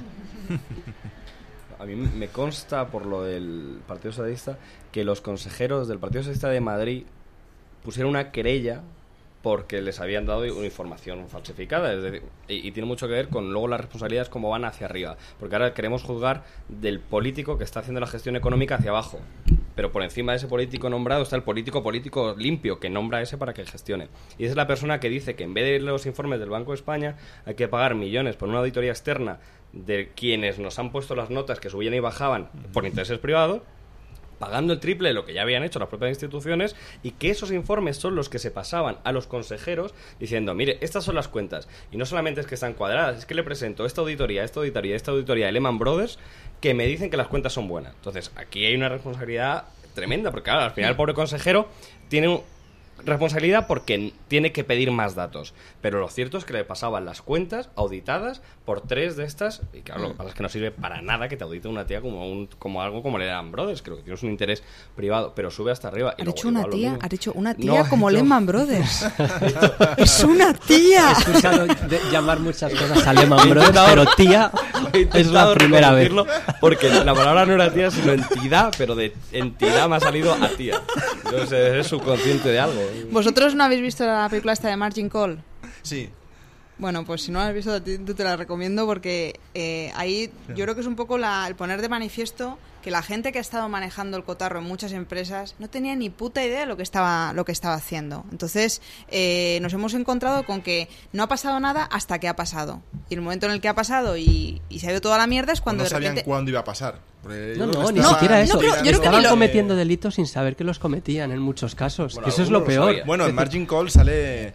A mí me consta, por lo del Partido Socialista, que los consejeros del Partido Socialista de Madrid pusieron una querella porque les habían dado una información falsificada. Es decir, y tiene mucho que ver con luego las responsabilidades cómo van hacia arriba. Porque ahora queremos juzgar del político que está haciendo la gestión económica hacia abajo. Pero por encima de ese político nombrado está el político limpio, que nombra a ese para que gestione. Y esa es la persona que dice que en vez de los informes del Banco de España hay que pagar millones por una auditoría externa de quienes nos han puesto las notas que subían y bajaban por intereses privados, pagando el triple de lo que ya habían hecho las propias instituciones, y que esos informes son los que se pasaban a los consejeros diciendo, mire, estas son las cuentas, y no solamente es que están cuadradas, es que le presento esta auditoría de Lehman Brothers, que me dicen que las cuentas son buenas. Entonces aquí hay una responsabilidad tremenda, porque claro, al final el pobre consejero tiene responsabilidad porque tiene que pedir más datos. Pero lo cierto es que le pasaban las cuentas auditadas por 3 de estas. Y claro, lo que pasa es que no sirve para nada que te audite una tía como algo como Lehman Brothers. Creo que tienes un interés privado, pero sube hasta arriba. ¿Has dicho una tía? ¿Has dicho una tía como Lehman Brothers? ¡Es una tía! He escuchado llamar muchas cosas a Lehman Brothers, pero tía es la primera vez. Porque la palabra no era tía, sino entidad, pero de entidad me ha salido a tía. Entonces eres subconsciente de algo. ¿Vosotros no habéis visto la película esta de Margin Call? Sí. Bueno, pues si no la has visto, tú te la recomiendo porque ahí yo creo que es un poco el poner de manifiesto que la gente que ha estado manejando el cotarro en muchas empresas no tenía ni puta idea de lo que estaba haciendo. Entonces nos hemos encontrado con que no ha pasado nada hasta que ha pasado. Y el momento en el que ha pasado y se ha ido toda la mierda es cuando no de repente... sabían cuándo iba a pasar. No, ni siquiera eso. Yo creo estaban que cometiendo delitos sin saber que los cometían en muchos casos. Bueno, Eso es lo peor. Bueno, en Margin Call sale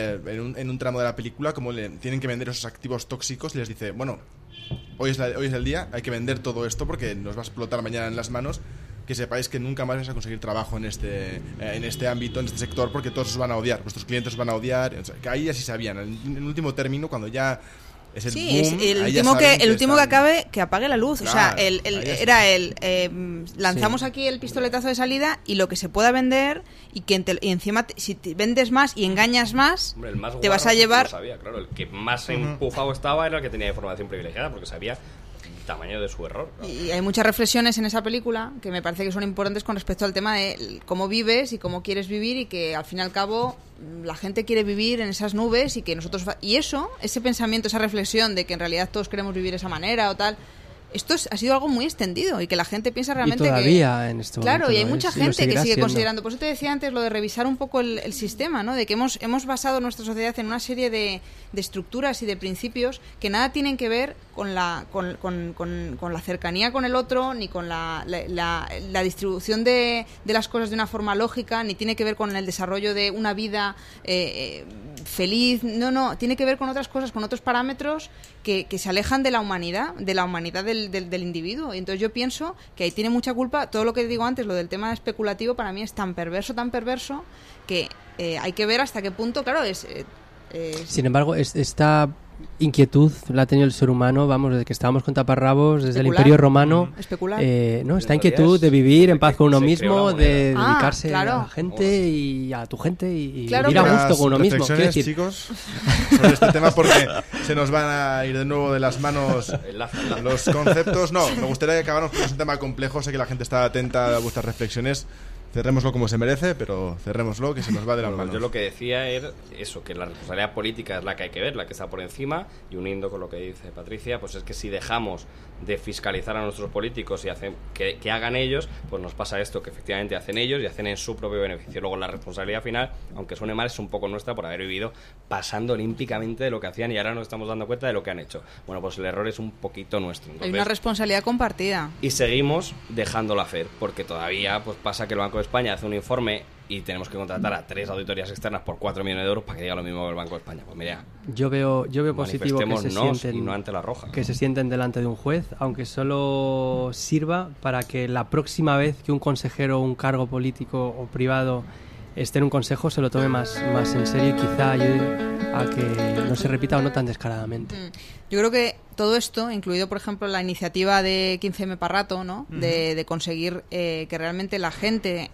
en un tramo de la película como tienen que vender esos activos tóxicos y les dice, bueno, hoy es el día, hay que vender todo esto porque nos va a explotar mañana en las manos, que sepáis que nunca más vais a conseguir trabajo en este ámbito, en este sector, porque todos os van a odiar, vuestros clientes os van a odiar. O sea, que ahí ya sí sabían, en último término, cuando ya... Es el boom, el último que acabe, que apague la luz. Claro, o sea, lanzamos aquí el pistoletazo de salida y lo que se pueda vender y que y encima si te vendes más y engañas más, hombre, el más te vas a llevar... Lo sabía, claro, el que más empujado estaba era el que tenía información privilegiada porque sabía el tamaño de su error. Claro. Y hay muchas reflexiones en esa película que me parece que son importantes con respecto al tema de cómo vives y cómo quieres vivir y que al fin y al cabo la gente quiere vivir en esas nubes y que nosotros... Y ese pensamiento, esa reflexión de que en realidad todos queremos vivir de esa manera o tal... Esto ha sido algo muy extendido y que la gente piensa realmente y todavía que... en este claro, momento, y hay mucha gente que sigue siendo. considerando... Por eso te decía antes lo de revisar un poco el sistema, ¿no? De que hemos basado nuestra sociedad en una serie de estructuras y de principios que nada tienen que ver con la cercanía con el otro, ni con la distribución de las cosas de una forma lógica, ni tiene que ver con el desarrollo de una vida feliz. No, tiene que ver con otras cosas, con otros parámetros que se alejan de la humanidad del individuo. Y entonces yo pienso que ahí tiene mucha culpa todo lo que digo antes, lo del tema especulativo. Para mí es tan perverso que hay que ver hasta qué punto, claro, Sin embargo, esta inquietud la ha tenido el ser humano, vamos, desde que estábamos con taparrabos, desde el Imperio Romano. Especular. Esta inquietud de vivir en paz con uno mismo, de dedicarse claro. a la gente y a tu gente y claro, vivir a gusto con uno mismo. Quiero decir, chicos, sobre este tema, porque se nos van a ir de nuevo de las manos los conceptos. No, me gustaría que acabáramos porque es un tema complejo. Sé que la gente está atenta a vuestras reflexiones. Cerrémoslo como se merece, pero cerrémoslo, que se nos va de las manos. Yo lo que decía era eso, que la responsabilidad política es la que hay que ver, la que está por encima, y uniendo con lo que dice Patricia, pues es que si dejamos de fiscalizar a nuestros políticos y hacen que hagan ellos, pues nos pasa esto, que efectivamente hacen ellos y hacen en su propio beneficio. Luego la responsabilidad final, aunque suene mal, es un poco nuestra por haber vivido pasando olímpicamente de lo que hacían y ahora nos estamos dando cuenta de lo que han hecho. Bueno, pues el error es un poquito nuestro. Entonces, hay una responsabilidad compartida. Y seguimos dejándolo hacer, porque todavía pues pasa que el Banco de España hace un informe y tenemos que contratar a 3 auditorías externas por 4 millones de euros para que diga lo mismo que el Banco de España. Pues mira, yo veo positivo que se sienten y no ante la roja. Que se sienten delante de un juez, aunque solo sirva para que la próxima vez que un consejero o un cargo político o privado esté en un consejo se lo tome más en serio y quizá ayude a que no se repita o no tan descaradamente. Yo creo que todo esto, incluido por ejemplo la iniciativa de 15M para rato, ¿no? De conseguir que realmente la gente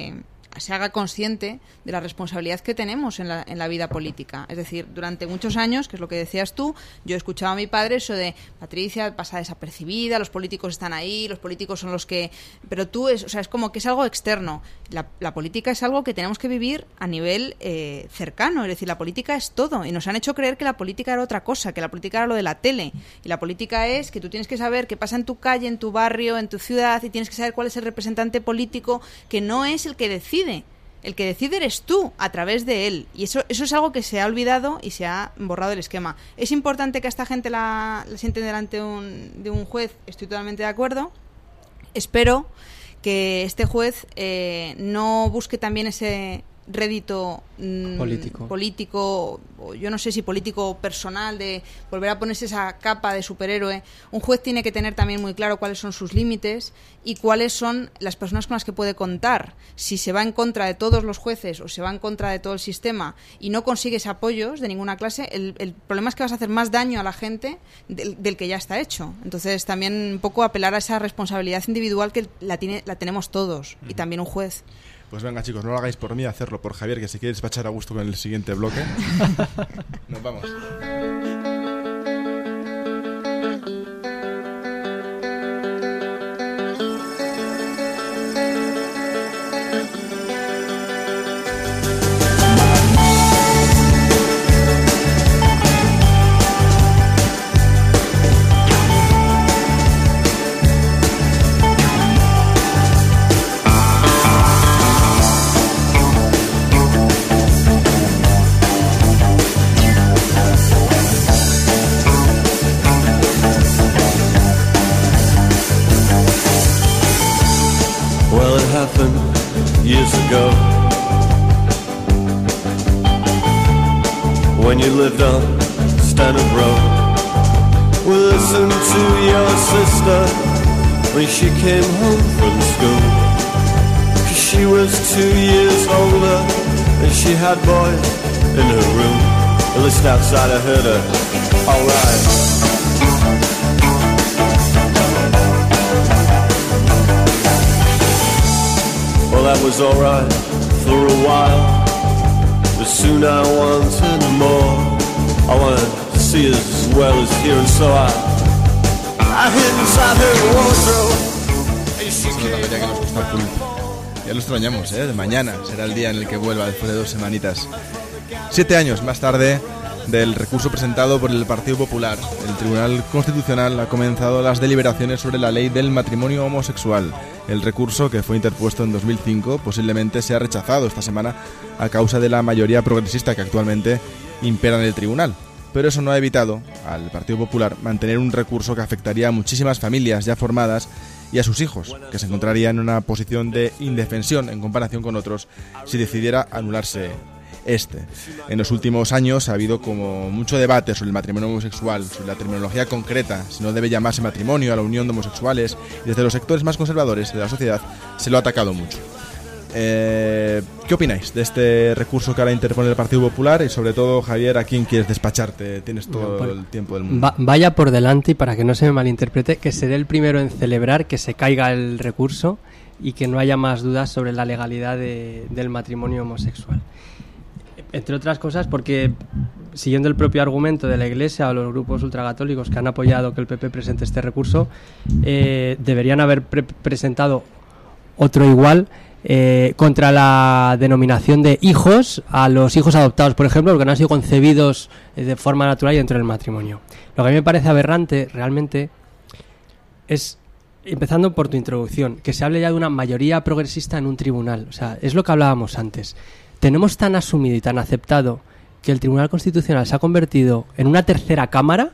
se haga consciente de la responsabilidad que tenemos en la vida política. Es decir, durante muchos años, que es lo que decías tú, yo he escuchado a mi padre eso de Patricia pasa desapercibida, los políticos están ahí, los políticos son los que... Pero es como que es algo externo. La política es algo que tenemos que vivir a nivel cercano. Es decir, la política es todo. Y nos han hecho creer que la política era otra cosa, que la política era lo de la tele. Y la política es que tú tienes que saber qué pasa en tu calle, en tu barrio, en tu ciudad, y tienes que saber cuál es el representante político, que no es el que decide. El que decide eres tú a través de él. Y eso es algo que se ha olvidado y se ha borrado el esquema. Es importante que a esta gente la sienten delante de un juez. Estoy totalmente de acuerdo. Espero que este juez no busque también ese rédito político, o yo no sé si político personal, de volver a ponerse esa capa de superhéroe. Un juez tiene que tener también muy claro cuáles son sus límites y cuáles son las personas con las que puede contar. Si se va en contra de todos los jueces o se va en contra de todo el sistema y no consigues apoyos de ninguna clase, el problema es que vas a hacer más daño a la gente del que ya está hecho. Entonces también un poco apelar a esa responsabilidad individual que la tenemos todos, y también un juez. Pues venga, chicos, no lo hagáis por mí, hacerlo por Javier, que se quiere despachar a gusto con el siguiente bloque. Nos vamos. Years ago, when you lived on Stanhope Road, we listened to your sister when she came home from school, 'cause she was 2 years older and she had boys in her room. At least outside I heard her, alright. Well, that was alright for a while, but soon I wanted more. I wanted to see as well as hear, and so I hid inside her wardrobe. Es una tontería que nos gusta full. Ya lo extrañamos, de mañana será el día en el que vuelva después de 2 semanitas. 7 años más tarde del recurso presentado por el Partido Popular, el Tribunal Constitucional ha comenzado las deliberaciones sobre la ley del matrimonio homosexual. El recurso, que fue interpuesto en 2005, posiblemente sea rechazado esta semana a causa de la mayoría progresista que actualmente impera en el tribunal. Pero eso no ha evitado al Partido Popular mantener un recurso que afectaría a muchísimas familias ya formadas y a sus hijos, que se encontrarían en una posición de indefensión en comparación con otros si decidiera anularse este. En los últimos años ha habido como mucho debate sobre el matrimonio homosexual, sobre la terminología concreta, si no debe llamarse matrimonio a la unión de homosexuales, y desde los sectores más conservadores de la sociedad se lo ha atacado mucho. ¿Qué opináis de este recurso que ahora interpone el Partido Popular? Y sobre todo, Javier, ¿a quién quieres despacharte? Tienes todo el tiempo del mundo. Vaya por delante, y para que no se me malinterprete, que seré el primero en celebrar que se caiga el recurso y que no haya más dudas sobre la legalidad del matrimonio homosexual. Entre otras cosas porque, siguiendo el propio argumento de la Iglesia o los grupos ultracatólicos que han apoyado que el PP presente este recurso, deberían haber presentado otro igual contra la denominación de hijos a los hijos adoptados, por ejemplo, porque no han sido concebidos de forma natural y dentro del matrimonio. Lo que a mí me parece aberrante realmente es, empezando por tu introducción, que se hable ya de una mayoría progresista en un tribunal. O sea, es lo que hablábamos antes. Tenemos tan asumido y tan aceptado que el Tribunal Constitucional se ha convertido en una tercera cámara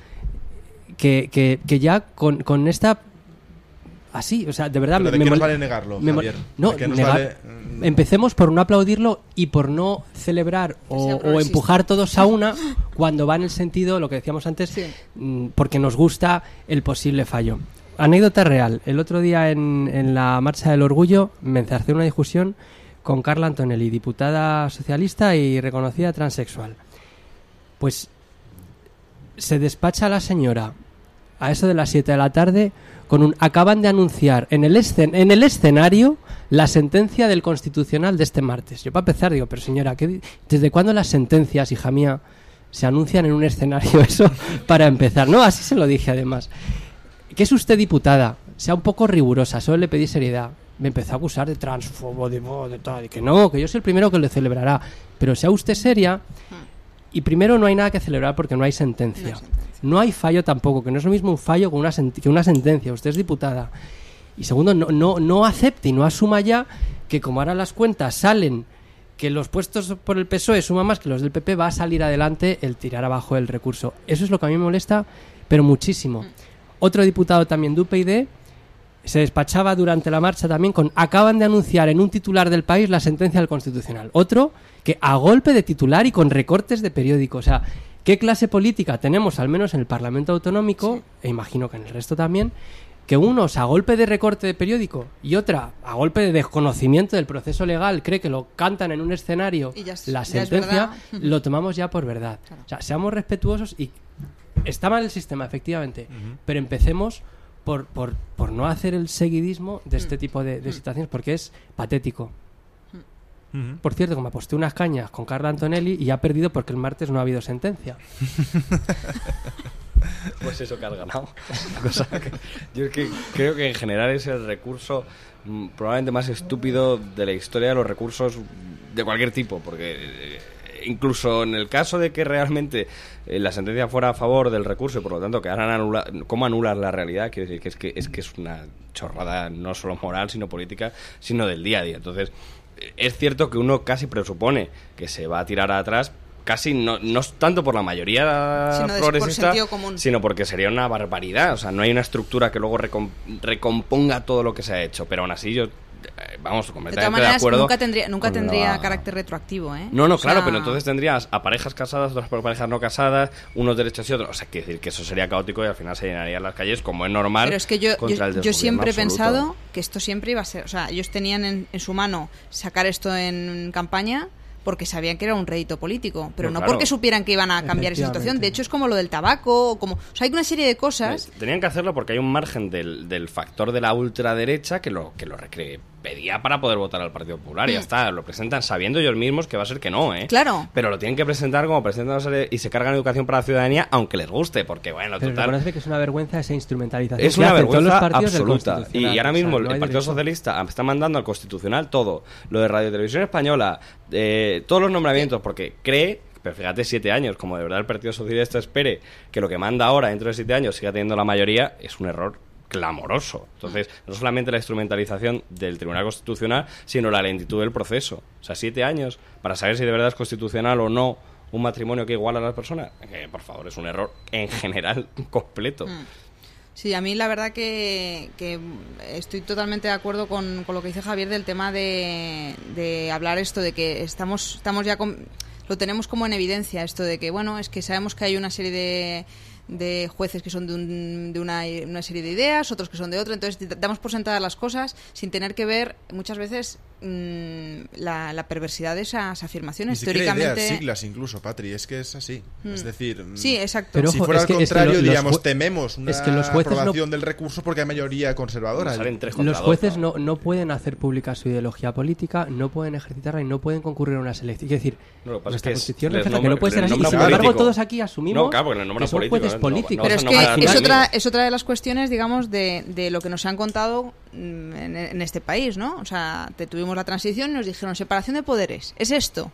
que ya con esta... Así, o sea, de verdad... ¿Pero de qué nos vale negarlo, Javier? No, negar, empecemos por no aplaudirlo y por no celebrar o empujar todos a una cuando va en el sentido, lo que decíamos antes, sí, porque nos gusta el posible fallo. Anécdota real. El otro día en la Marcha del Orgullo me encerré en una discusión con Carla Antonelli, diputada socialista y reconocida transexual. Pues se despacha la señora a eso de las 7 de la tarde con un... Acaban de anunciar en el escenario la sentencia del Constitucional de este martes. Yo para empezar digo, pero señora, ¿desde cuándo las sentencias, hija mía, se anuncian en un escenario? Eso para empezar. No, así se lo dije además. ¿Qué es usted diputada? Sea un poco rigurosa, solo le pedí seriedad. Me empezó a acusar de transfobo, de tal, y que no, que yo soy el primero que le celebrará. Pero sea usted seria. Y primero, no hay nada que celebrar porque no hay sentencia. No hay fallo tampoco, que no es lo mismo un fallo que una sentencia. Usted es diputada. Y segundo, no acepte y no asuma ya que como ahora las cuentas salen, que los puestos por el PSOE suman más que los del PP, va a salir adelante el tirar abajo el recurso. Eso es lo que a mí me molesta, pero muchísimo. Otro diputado también de UPyD se despachaba durante la marcha también con: acaban de anunciar en un titular del País la sentencia del Constitucional. Otro que a golpe de titular y con recortes de periódico. O sea, ¿qué clase política tenemos, al menos en el Parlamento Autonómico, e imagino que en el resto también, que unos a golpe de recorte de periódico y otra a golpe de desconocimiento del proceso legal cree que lo cantan en un escenario, la sentencia, lo tomamos ya por verdad? Claro. O sea, seamos respetuosos y está mal el sistema, efectivamente, pero empecemos por no hacer el seguidismo de este tipo de situaciones, porque es patético. Por cierto, como aposté unas cañas con Carla Antonelli y ha perdido porque el martes no ha habido sentencia. Pues eso que has ganado. Yo es que creo que en general es el recurso probablemente más estúpido de la historia de los recursos de cualquier tipo, porque incluso en el caso de que realmente la sentencia fuera a favor del recurso y por lo tanto quedaran ¿cómo anular la realidad? Quiero decir que es una chorrada no solo moral, sino política, sino del día a día. Entonces, es cierto que uno casi presupone que se va a tirar atrás, casi no tanto por la mayoría progresista, sino porque sería una barbaridad. O sea, no hay una estructura que luego recomponga todo lo que se ha hecho, pero aún así yo vamos, completamente de maneras, acuerdo. Nunca tendría carácter retroactivo, ¿eh? No, claro, pero entonces tendrías a parejas casadas, otras parejas no casadas, unos derechos y otros. O sea, quiere decir que eso sería caótico y al final se llenarían las calles, como es normal. Pero es que yo siempre he pensado que esto siempre iba a ser... O sea, ellos tenían en su mano sacar esto en campaña porque sabían que era un rédito político, pero no porque supieran que iban a cambiar esa situación. De hecho, es como lo del tabaco, o sea, hay una serie de cosas. Tenían que hacerlo porque hay un margen del factor de la ultraderecha que lo pedía para poder votar al Partido Popular. Ya está, lo presentan sabiendo ellos mismos que va a ser que no, ¿eh? Claro. Pero lo tienen que presentar como presentan y se cargan educación para la ciudadanía, aunque les guste, porque bueno, pero total. Parece que es una vergüenza esa instrumentalización. Es una vergüenza todos los partidos absoluta. Y ahora mismo el Partido Socialista está mandando al Constitucional todo, lo de Radio Televisión Española, todos los nombramientos, porque cree, pero fíjate, 7 años, como de verdad el Partido Socialista espere que lo que manda ahora dentro de 7 años siga teniendo la mayoría, es un error clamoroso. Entonces, no solamente la instrumentalización del Tribunal Constitucional, sino la lentitud del proceso. O sea, 7 años para saber si de verdad es constitucional o no un matrimonio que iguala a las personas. Por favor, es un error en general completo. Sí, a mí la verdad que estoy totalmente de acuerdo con lo que dice Javier del tema de hablar esto de que estamos ya lo tenemos como en evidencia, esto de que, bueno, es que sabemos que hay una serie de jueces que son de una serie de ideas, otros que son de otra, entonces damos por sentadas las cosas sin tener que ver muchas veces la perversidad de esas afirmaciones. Ni teóricamente ideas, siglas incluso, Patri, es que es así. Es decir, sí, exacto. Pero, si fuera al contrario, diríamos, tememos una los jueces aprobación del recurso porque hay mayoría conservadora. Los jueces no pueden hacer pública su ideología política, no pueden ejercitarla y no pueden concurrir a una selección. Es decir, nuestra Constitución refleja que no puede ser así. Y sin embargo, todos aquí asumimos que son jueces políticos. Pero es que es otra de las cuestiones, digamos, de lo que nos han contado en este país, ¿no? O sea, tuvimos la transición y nos dijeron separación de poderes. ¿Es esto?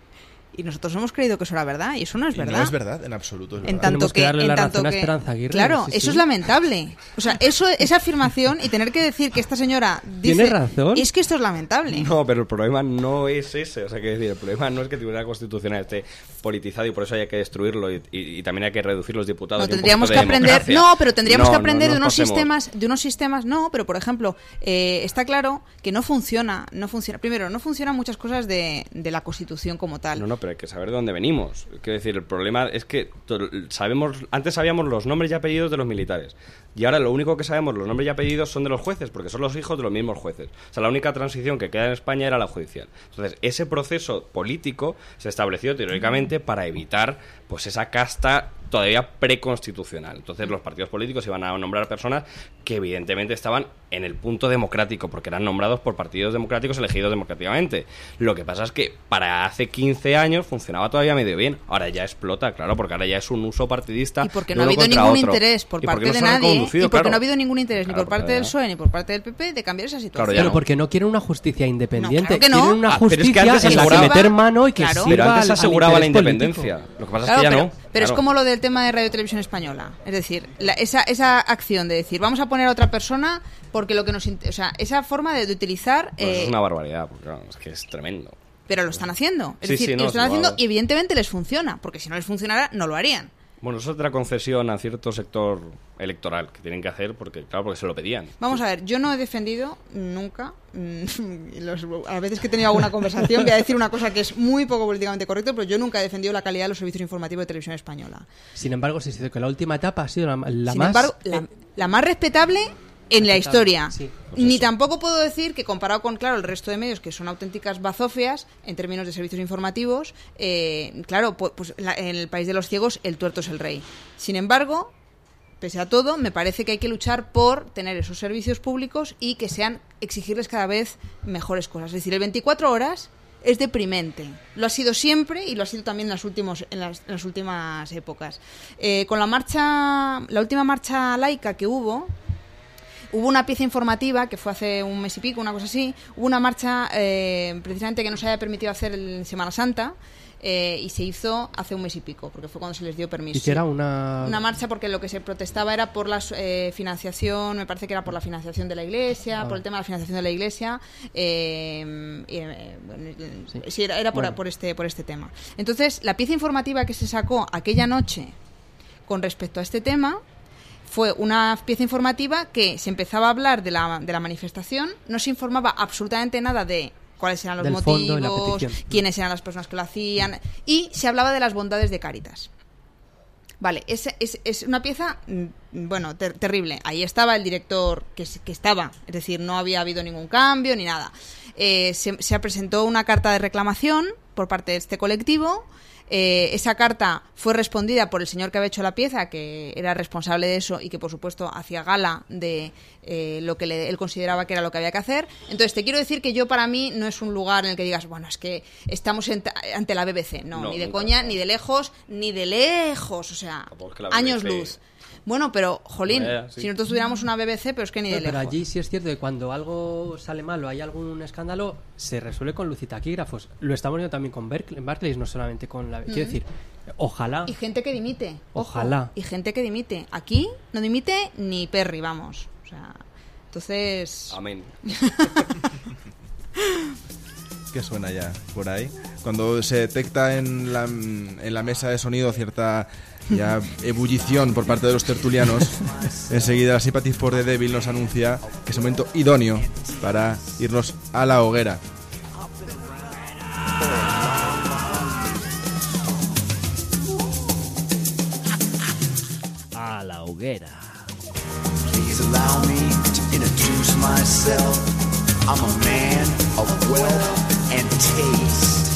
Y nosotros hemos creído que eso era verdad y eso no es verdad. No es verdad, en absoluto es verdad. Tenemos que darle la razón a Esperanza Aguirre. Claro, eso es lamentable. O sea, esa afirmación y tener que decir que esta señora dice... ¿Tiene razón? Es que esto es lamentable. No, pero el problema no es ese. O sea, que decir, el problema no es que el Tribunal Constitucional esté politizado y por eso hay que destruirlo y también hay que reducir los diputados. No, tendríamos que aprender... No, pero tendríamos que aprender de unos sistemas... No, pero por ejemplo, está claro que no funciona. Primero, no funcionan muchas cosas de la Constitución como tal. No, pero hay que saber de dónde venimos. Quiero decir, el problema es que antes sabíamos los nombres y apellidos de los militares y ahora lo único que sabemos, los nombres y apellidos, son de los jueces, porque son los hijos de los mismos jueces. O sea, la única transición que queda en España era la judicial. Entonces, ese proceso político se estableció teóricamente para evitar pues esa casta todavía preconstitucional. Entonces los partidos políticos iban a nombrar personas que evidentemente estaban en el punto democrático, porque eran nombrados por partidos democráticos elegidos democráticamente. Lo que pasa es que para hace 15 años funcionaba todavía medio bien. Ahora ya explota, claro, porque ahora ya es un uso partidista. Y porque no ha habido ningún interés por parte de nadie. Y porque no ha habido ningún interés ni por parte del PSOE ni por parte del PP de cambiar esa situación. Claro, pero porque no quieren una justicia independiente. No, claro que no. Quieren una justicia en la que meter mano y que sirva. Pero antes aseguraba la independencia. Político. Lo que pasa es que ya no. Pero es como lo del tema de Radio Televisión Española. Es decir, esa acción de decir, vamos a poner a otra persona porque lo que nos... O sea, esa forma de utilizar... Pues es una barbaridad, porque claro, es que es tremendo. Pero lo están haciendo. Es decir, lo están haciendo y evidentemente les funciona, porque si no les funcionara, no lo harían. Bueno, eso es otra concesión a cierto sector electoral que tienen que hacer porque se lo pedían. Vamos a ver, yo no he defendido nunca, a las veces que he tenido alguna conversación, voy a decir una cosa que es muy poco políticamente correcto, pero yo nunca he defendido la calidad de los servicios informativos de televisión española. Sin embargo, sí, que la última etapa ha sido la Sin más... embargo, la más respetable en la historia. Sí. Pues Ni eso. tampoco puedo decir que comparado con, claro, el resto de medios que son auténticas bazofias en términos de servicios informativos, claro, pues en el país de los ciegos el tuerto es el rey. Sin embargo, pese a todo, me parece que hay que luchar por tener esos servicios públicos y que exigirles cada vez mejores cosas. Es decir, el 24 horas es deprimente. Lo ha sido siempre y lo ha sido también en las últimas épocas. Con la última marcha laica que hubo una pieza informativa que fue hace un mes y pico, una cosa así. Hubo una marcha precisamente que no se había permitido hacer en Semana Santa y se hizo hace un mes y pico, porque fue cuando se les dio permiso. Y que era una marcha porque lo que se protestaba era por la financiación, me parece que era por la financiación de la Iglesia, por el tema de la financiación de la Iglesia. Sí, era por este tema. Entonces, la pieza informativa que se sacó aquella noche con respecto a este tema fue una pieza informativa que se empezaba a hablar de la manifestación, no se informaba absolutamente nada de cuáles eran los del motivos, fondo, quiénes eran las personas que lo hacían, y se hablaba de las bondades de Cáritas. Vale, es una pieza, bueno, terrible. Ahí estaba el director que estaba, es decir, no había habido ningún cambio ni nada. Se presentó una carta de reclamación por parte de este colectivo. Esa carta fue respondida por el señor que había hecho la pieza, que era responsable de eso y que por supuesto hacía gala de lo que él consideraba que era lo que había que hacer. Entonces te quiero decir que para mí no es un lugar en el que digas, bueno, es que estamos ante la BBC, no ni de nunca. Coña, ni de lejos, o sea, años luz. Bueno, pero, jolín, sí. si nosotros tuviéramos una BBC, pero es que ni de Pero lejos. allí sí es cierto que cuando algo sale mal o hay algún escándalo, se resuelve con luz y taquígrafos. Lo estamos viendo también con Barclays, no solamente con la... Quiero decir, ojalá... Y gente que dimite. Ojo, Ojalá. y gente que dimite. Aquí no dimite ni Perry, vamos. O sea, entonces... Amén. ¿Qué suena ya por ahí? Cuando se detecta en la mesa de sonido cierta ya ebullición por parte de los tertulianos, enseguida la Sympathy for the Devil nos anuncia que es un momento idóneo para irnos a la hoguera. A la hoguera. Please allow me to introduce myself. I'm a man of wealth and taste.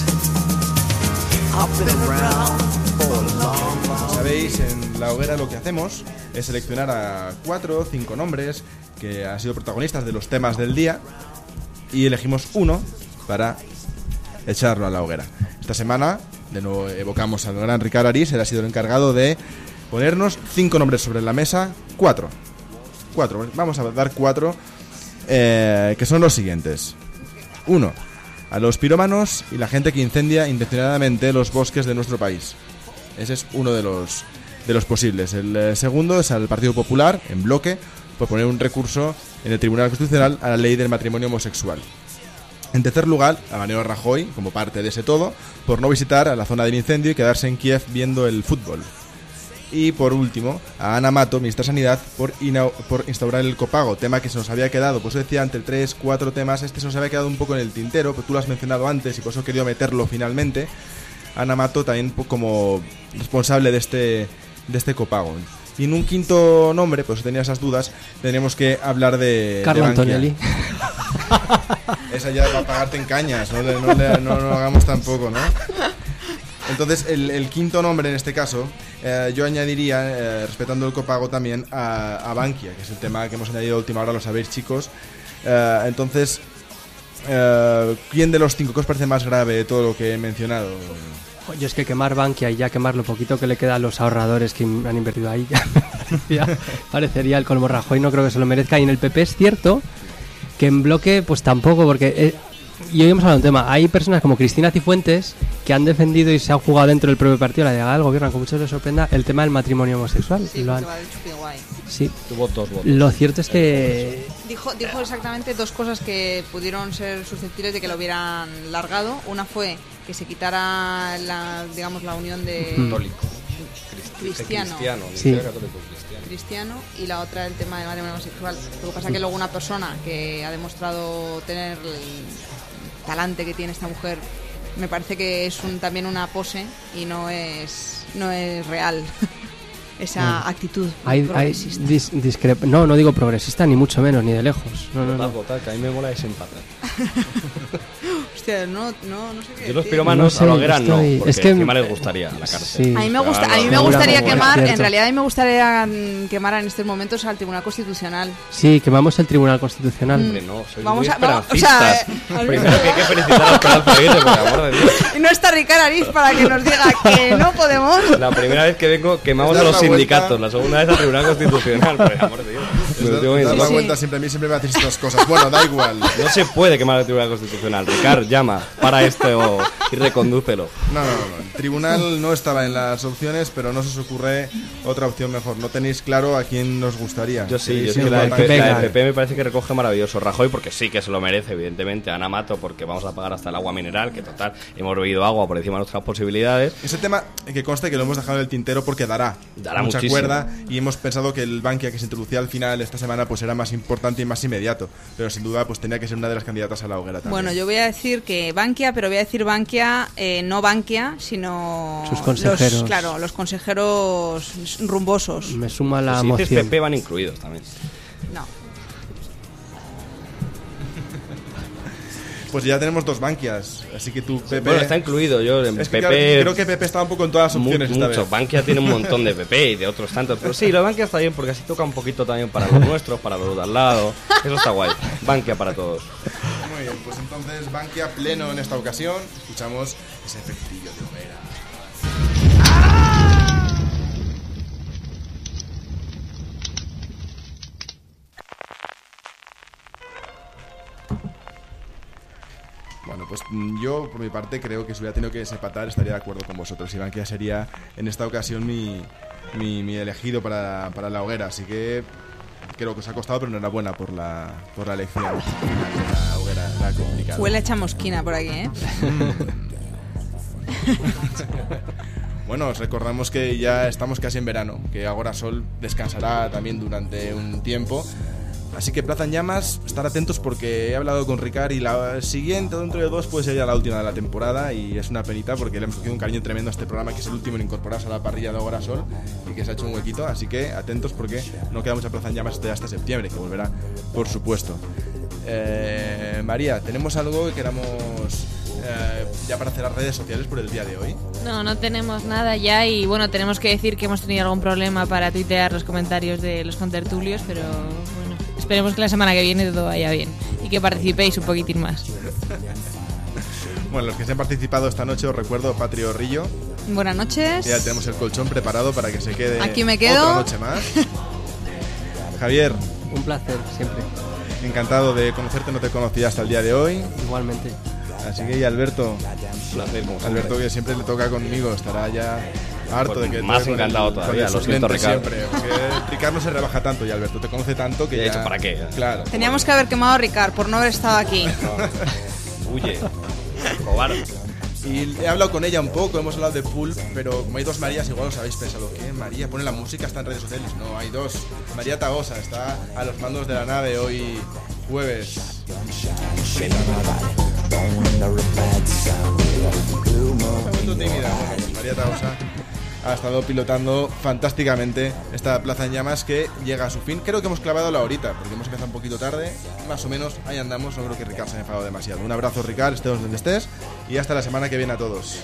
I've been around for a long Sabéis, en la hoguera lo que hacemos es seleccionar a 4 o 5 nombres que han sido protagonistas de los temas del día y elegimos uno para echarlo a la hoguera. Esta semana, de nuevo, evocamos al gran Ricard Arís. Él ha sido el encargado de ponernos 5 nombres sobre la mesa. 4. Vamos a dar 4, que son los siguientes. 1. A los pirómanos y la gente que incendia intencionadamente los bosques de nuestro país. Ese es uno de los posibles. El segundo es al Partido Popular, en bloque, por poner un recurso en el Tribunal Constitucional a la ley del matrimonio homosexual. En tercer lugar, a Mariano Rajoy, como parte de ese todo, por no visitar a la zona del incendio y quedarse en Kiev viendo el fútbol. Y por último, a Ana Mato, ministra de Sanidad, por instaurar el copago, tema que se nos había quedado, pues decía, entre 3-4 temas, se nos había quedado un poco en el tintero, pero tú lo has mencionado antes y por eso he querido meterlo finalmente. Ana Mato también como responsable de este copago. Y en un quinto nombre, pues si tenía esas dudas, tenemos que hablar de Carlo Bankia. Antonelli. Esa ya va a pagarte en cañas, no lo hagamos tampoco, ¿no? Entonces, el quinto nombre en este caso, yo añadiría, respetando el copago también, a Bankia, que es el tema que hemos añadido a última hora, lo sabéis, chicos. Entonces, ¿quién de los 5 que os parece más grave de todo lo que he mencionado? Yo es que quemar Bankia y ya quemar lo poquito que le queda a los ahorradores que han invertido ahí ya parecería el colmo. Rajoy no creo que se lo merezca. Y en el PP es cierto que en bloque pues tampoco, porque y hoy hemos hablado de un tema. Hay personas como Cristina Cifuentes que han defendido y se han jugado dentro del propio partido la llegada del gobierno, aunque mucho les sorprenda, el tema del matrimonio homosexual. Sí, lo han... Sí. Tuvo 2 votos. Lo cierto es que Dijo exactamente 2 cosas que pudieron ser susceptibles de que lo hubieran largado. Una fue que se quitara la unión de cristiano. Sí. Cristiano, y la otra el tema del matrimonio homosexual. Lo que pasa es que luego una persona que ha demostrado tener el talante que tiene esta mujer, me parece que es también una pose y no es real esa actitud progresista. No digo progresista ni mucho menos, ni de lejos. No. Votar, que a mí me mola desempatar. Hostia, no sé qué. Yo los decir. piromanos a la hoguera no, porque es que encima les gustaría la cárcel. Sí. A mí me gustaría quemar, en realidad a mí me gustaría quemar en estos momentos al Tribunal Constitucional. Sí, quemamos el Tribunal Constitucional. Hombre, no, sois Vamos muy a- vamos- esperancistas. o sea, Primero que hay que felicitar a Esperanza Aguirre, por el amor de Dios. Y no está Ricard Ariz para que nos diga que no podemos. La primera vez que vengo quemamos ¿Te a das los la sindicatos, vuelta? la segunda vez al Tribunal Constitucional, por el amor de Dios. Me lo tengo que Das decir. la vuelta siempre a mí, siempre me haces estas cosas. Bueno, da igual. No se puede quemar el Tribunal Constitucional. Ricard, llama, para esto y recondúcelo. No. El tribunal no estaba en las opciones, pero no se os ocurre otra opción mejor. No tenéis claro a quién nos gustaría. Yo sí, yo Sí, sí, la vota. de PP me parece que recoge maravilloso. Rajoy, porque sí que se lo merece, evidentemente. Ana Mato, porque vamos a pagar hasta el agua mineral, que total, hemos bebido agua por encima de nuestras posibilidades. Ese tema que conste que lo hemos dejado en el tintero porque dará mucha muchísimo. cuerda, y hemos pensado que el Bankia que se introducía al final esta semana pues era más importante y más inmediato, pero sin duda pues tenía que ser una de las candidatas a la hoguera también. Bueno, yo voy a decir que Bankia, pero voy a decir Bankia, no Bankia, sino Sus consejeros. los consejeros rumbosos. Me suma la Si dices moción. PP van incluidos también. No. Pues ya tenemos dos Bankias, así que tú, PP... Bueno, está incluido. Yo en Es que PP... claro, creo que PP estaba un poco en todas las opciones esta mucho. vez. Bankia tiene un montón de PP y de otros tantos. Pero sí, lo de Bankia está bien porque así toca un poquito también para los nuestros, para los de al lado. Eso está guay. Bankia para todos. Muy bien, pues entonces Bankia pleno en esta ocasión. Escuchamos ese efectillo de hoguera. Bueno, pues yo por mi parte creo que si hubiera tenido que desempatar estaría de acuerdo con vosotros. Y Bankia sería en esta ocasión mi elegido para la hoguera. Así que creo que os ha costado, pero enhorabuena por la elección final de la hoguera, la complicada. Huele a chamosquina por aquí, ¿eh? Bueno, os recordamos que ya estamos casi en verano, que Agora Sol descansará también durante un tiempo. Así que Plaza en Llamas, estar atentos porque he hablado con Ricard y la siguiente, dentro de 2, puede ser ya la última de la temporada, y es una penita porque le hemos cogido un cariño tremendo a este programa, que es el último en incorporarse a la parrilla de Agora Sol y que se ha hecho un huequito, así que atentos porque no queda mucha Plaza en Llamas hasta septiembre, que volverá, por supuesto. María, ¿tenemos algo que queramos ya para cerrar redes sociales por el día de hoy? No tenemos nada ya y bueno, tenemos que decir que hemos tenido algún problema para tuitear los comentarios de los contertulios, pero bueno, esperemos que la semana que viene todo vaya bien y que participéis un poquitín más. Bueno, los que se han participado esta noche, os recuerdo, Patrio Rillo. Buenas noches. Ya tenemos el colchón preparado para que se quede Aquí me quedo. otra noche más. Javier, Un placer, siempre. encantado de conocerte, no te conocía hasta el día de hoy. Igualmente. Así que, y Alberto, Placer, como siempre. Alberto que siempre le toca conmigo, estará ya harto Pues de que más con encantado con todavía, lo suplente siento, Ricardo. siempre, porque Ricardo no se rebaja tanto y Alberto te conoce tanto que ¿Y ya... hecho para qué? Claro. Teníamos que haber quemado a Ricard por no haber estado aquí. Huye. Cobarde. Y he hablado con ella un poco, hemos hablado de pool, pero como hay dos Marías, igual os habéis pensado, ¿qué? María pone la música, está en redes sociales. No, hay dos. María Tagosa está a los mandos de la nave hoy jueves. Muy tímida. Bueno, pues María Tagosa ha estado pilotando fantásticamente esta Plaza en Llamas que llega a su fin. Creo que hemos clavado la horita, porque hemos empezado un poquito tarde. Más o menos, ahí andamos. No creo que Ricard se haya enfadado demasiado. Un abrazo, Ricard, estés donde estés. Y hasta la semana que viene a todos.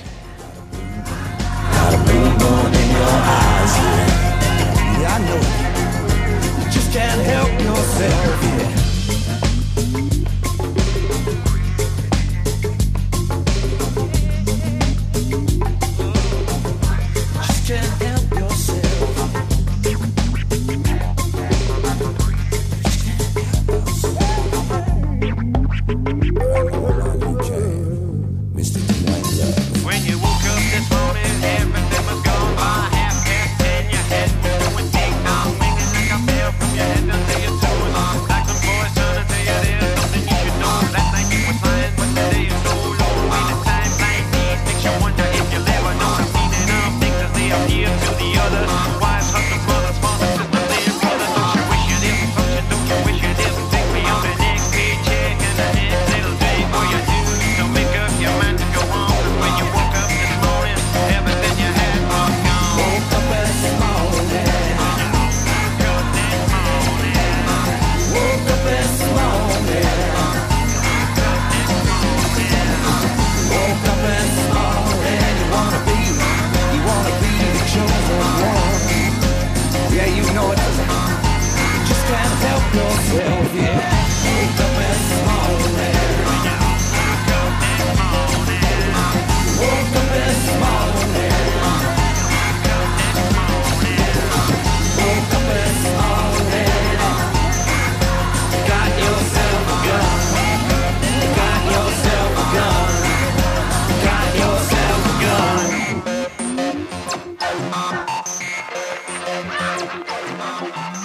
When you woke up this morning, everything was gone by 10:30. Your head going ding dong, ringing like a bell from your head until your toes. Like some boys trying to tell you there's something you should know. Last night you were fine, but today is so low. When a time like these makes you wonder if you'll ever know the meaning of things as they appear to Thank you.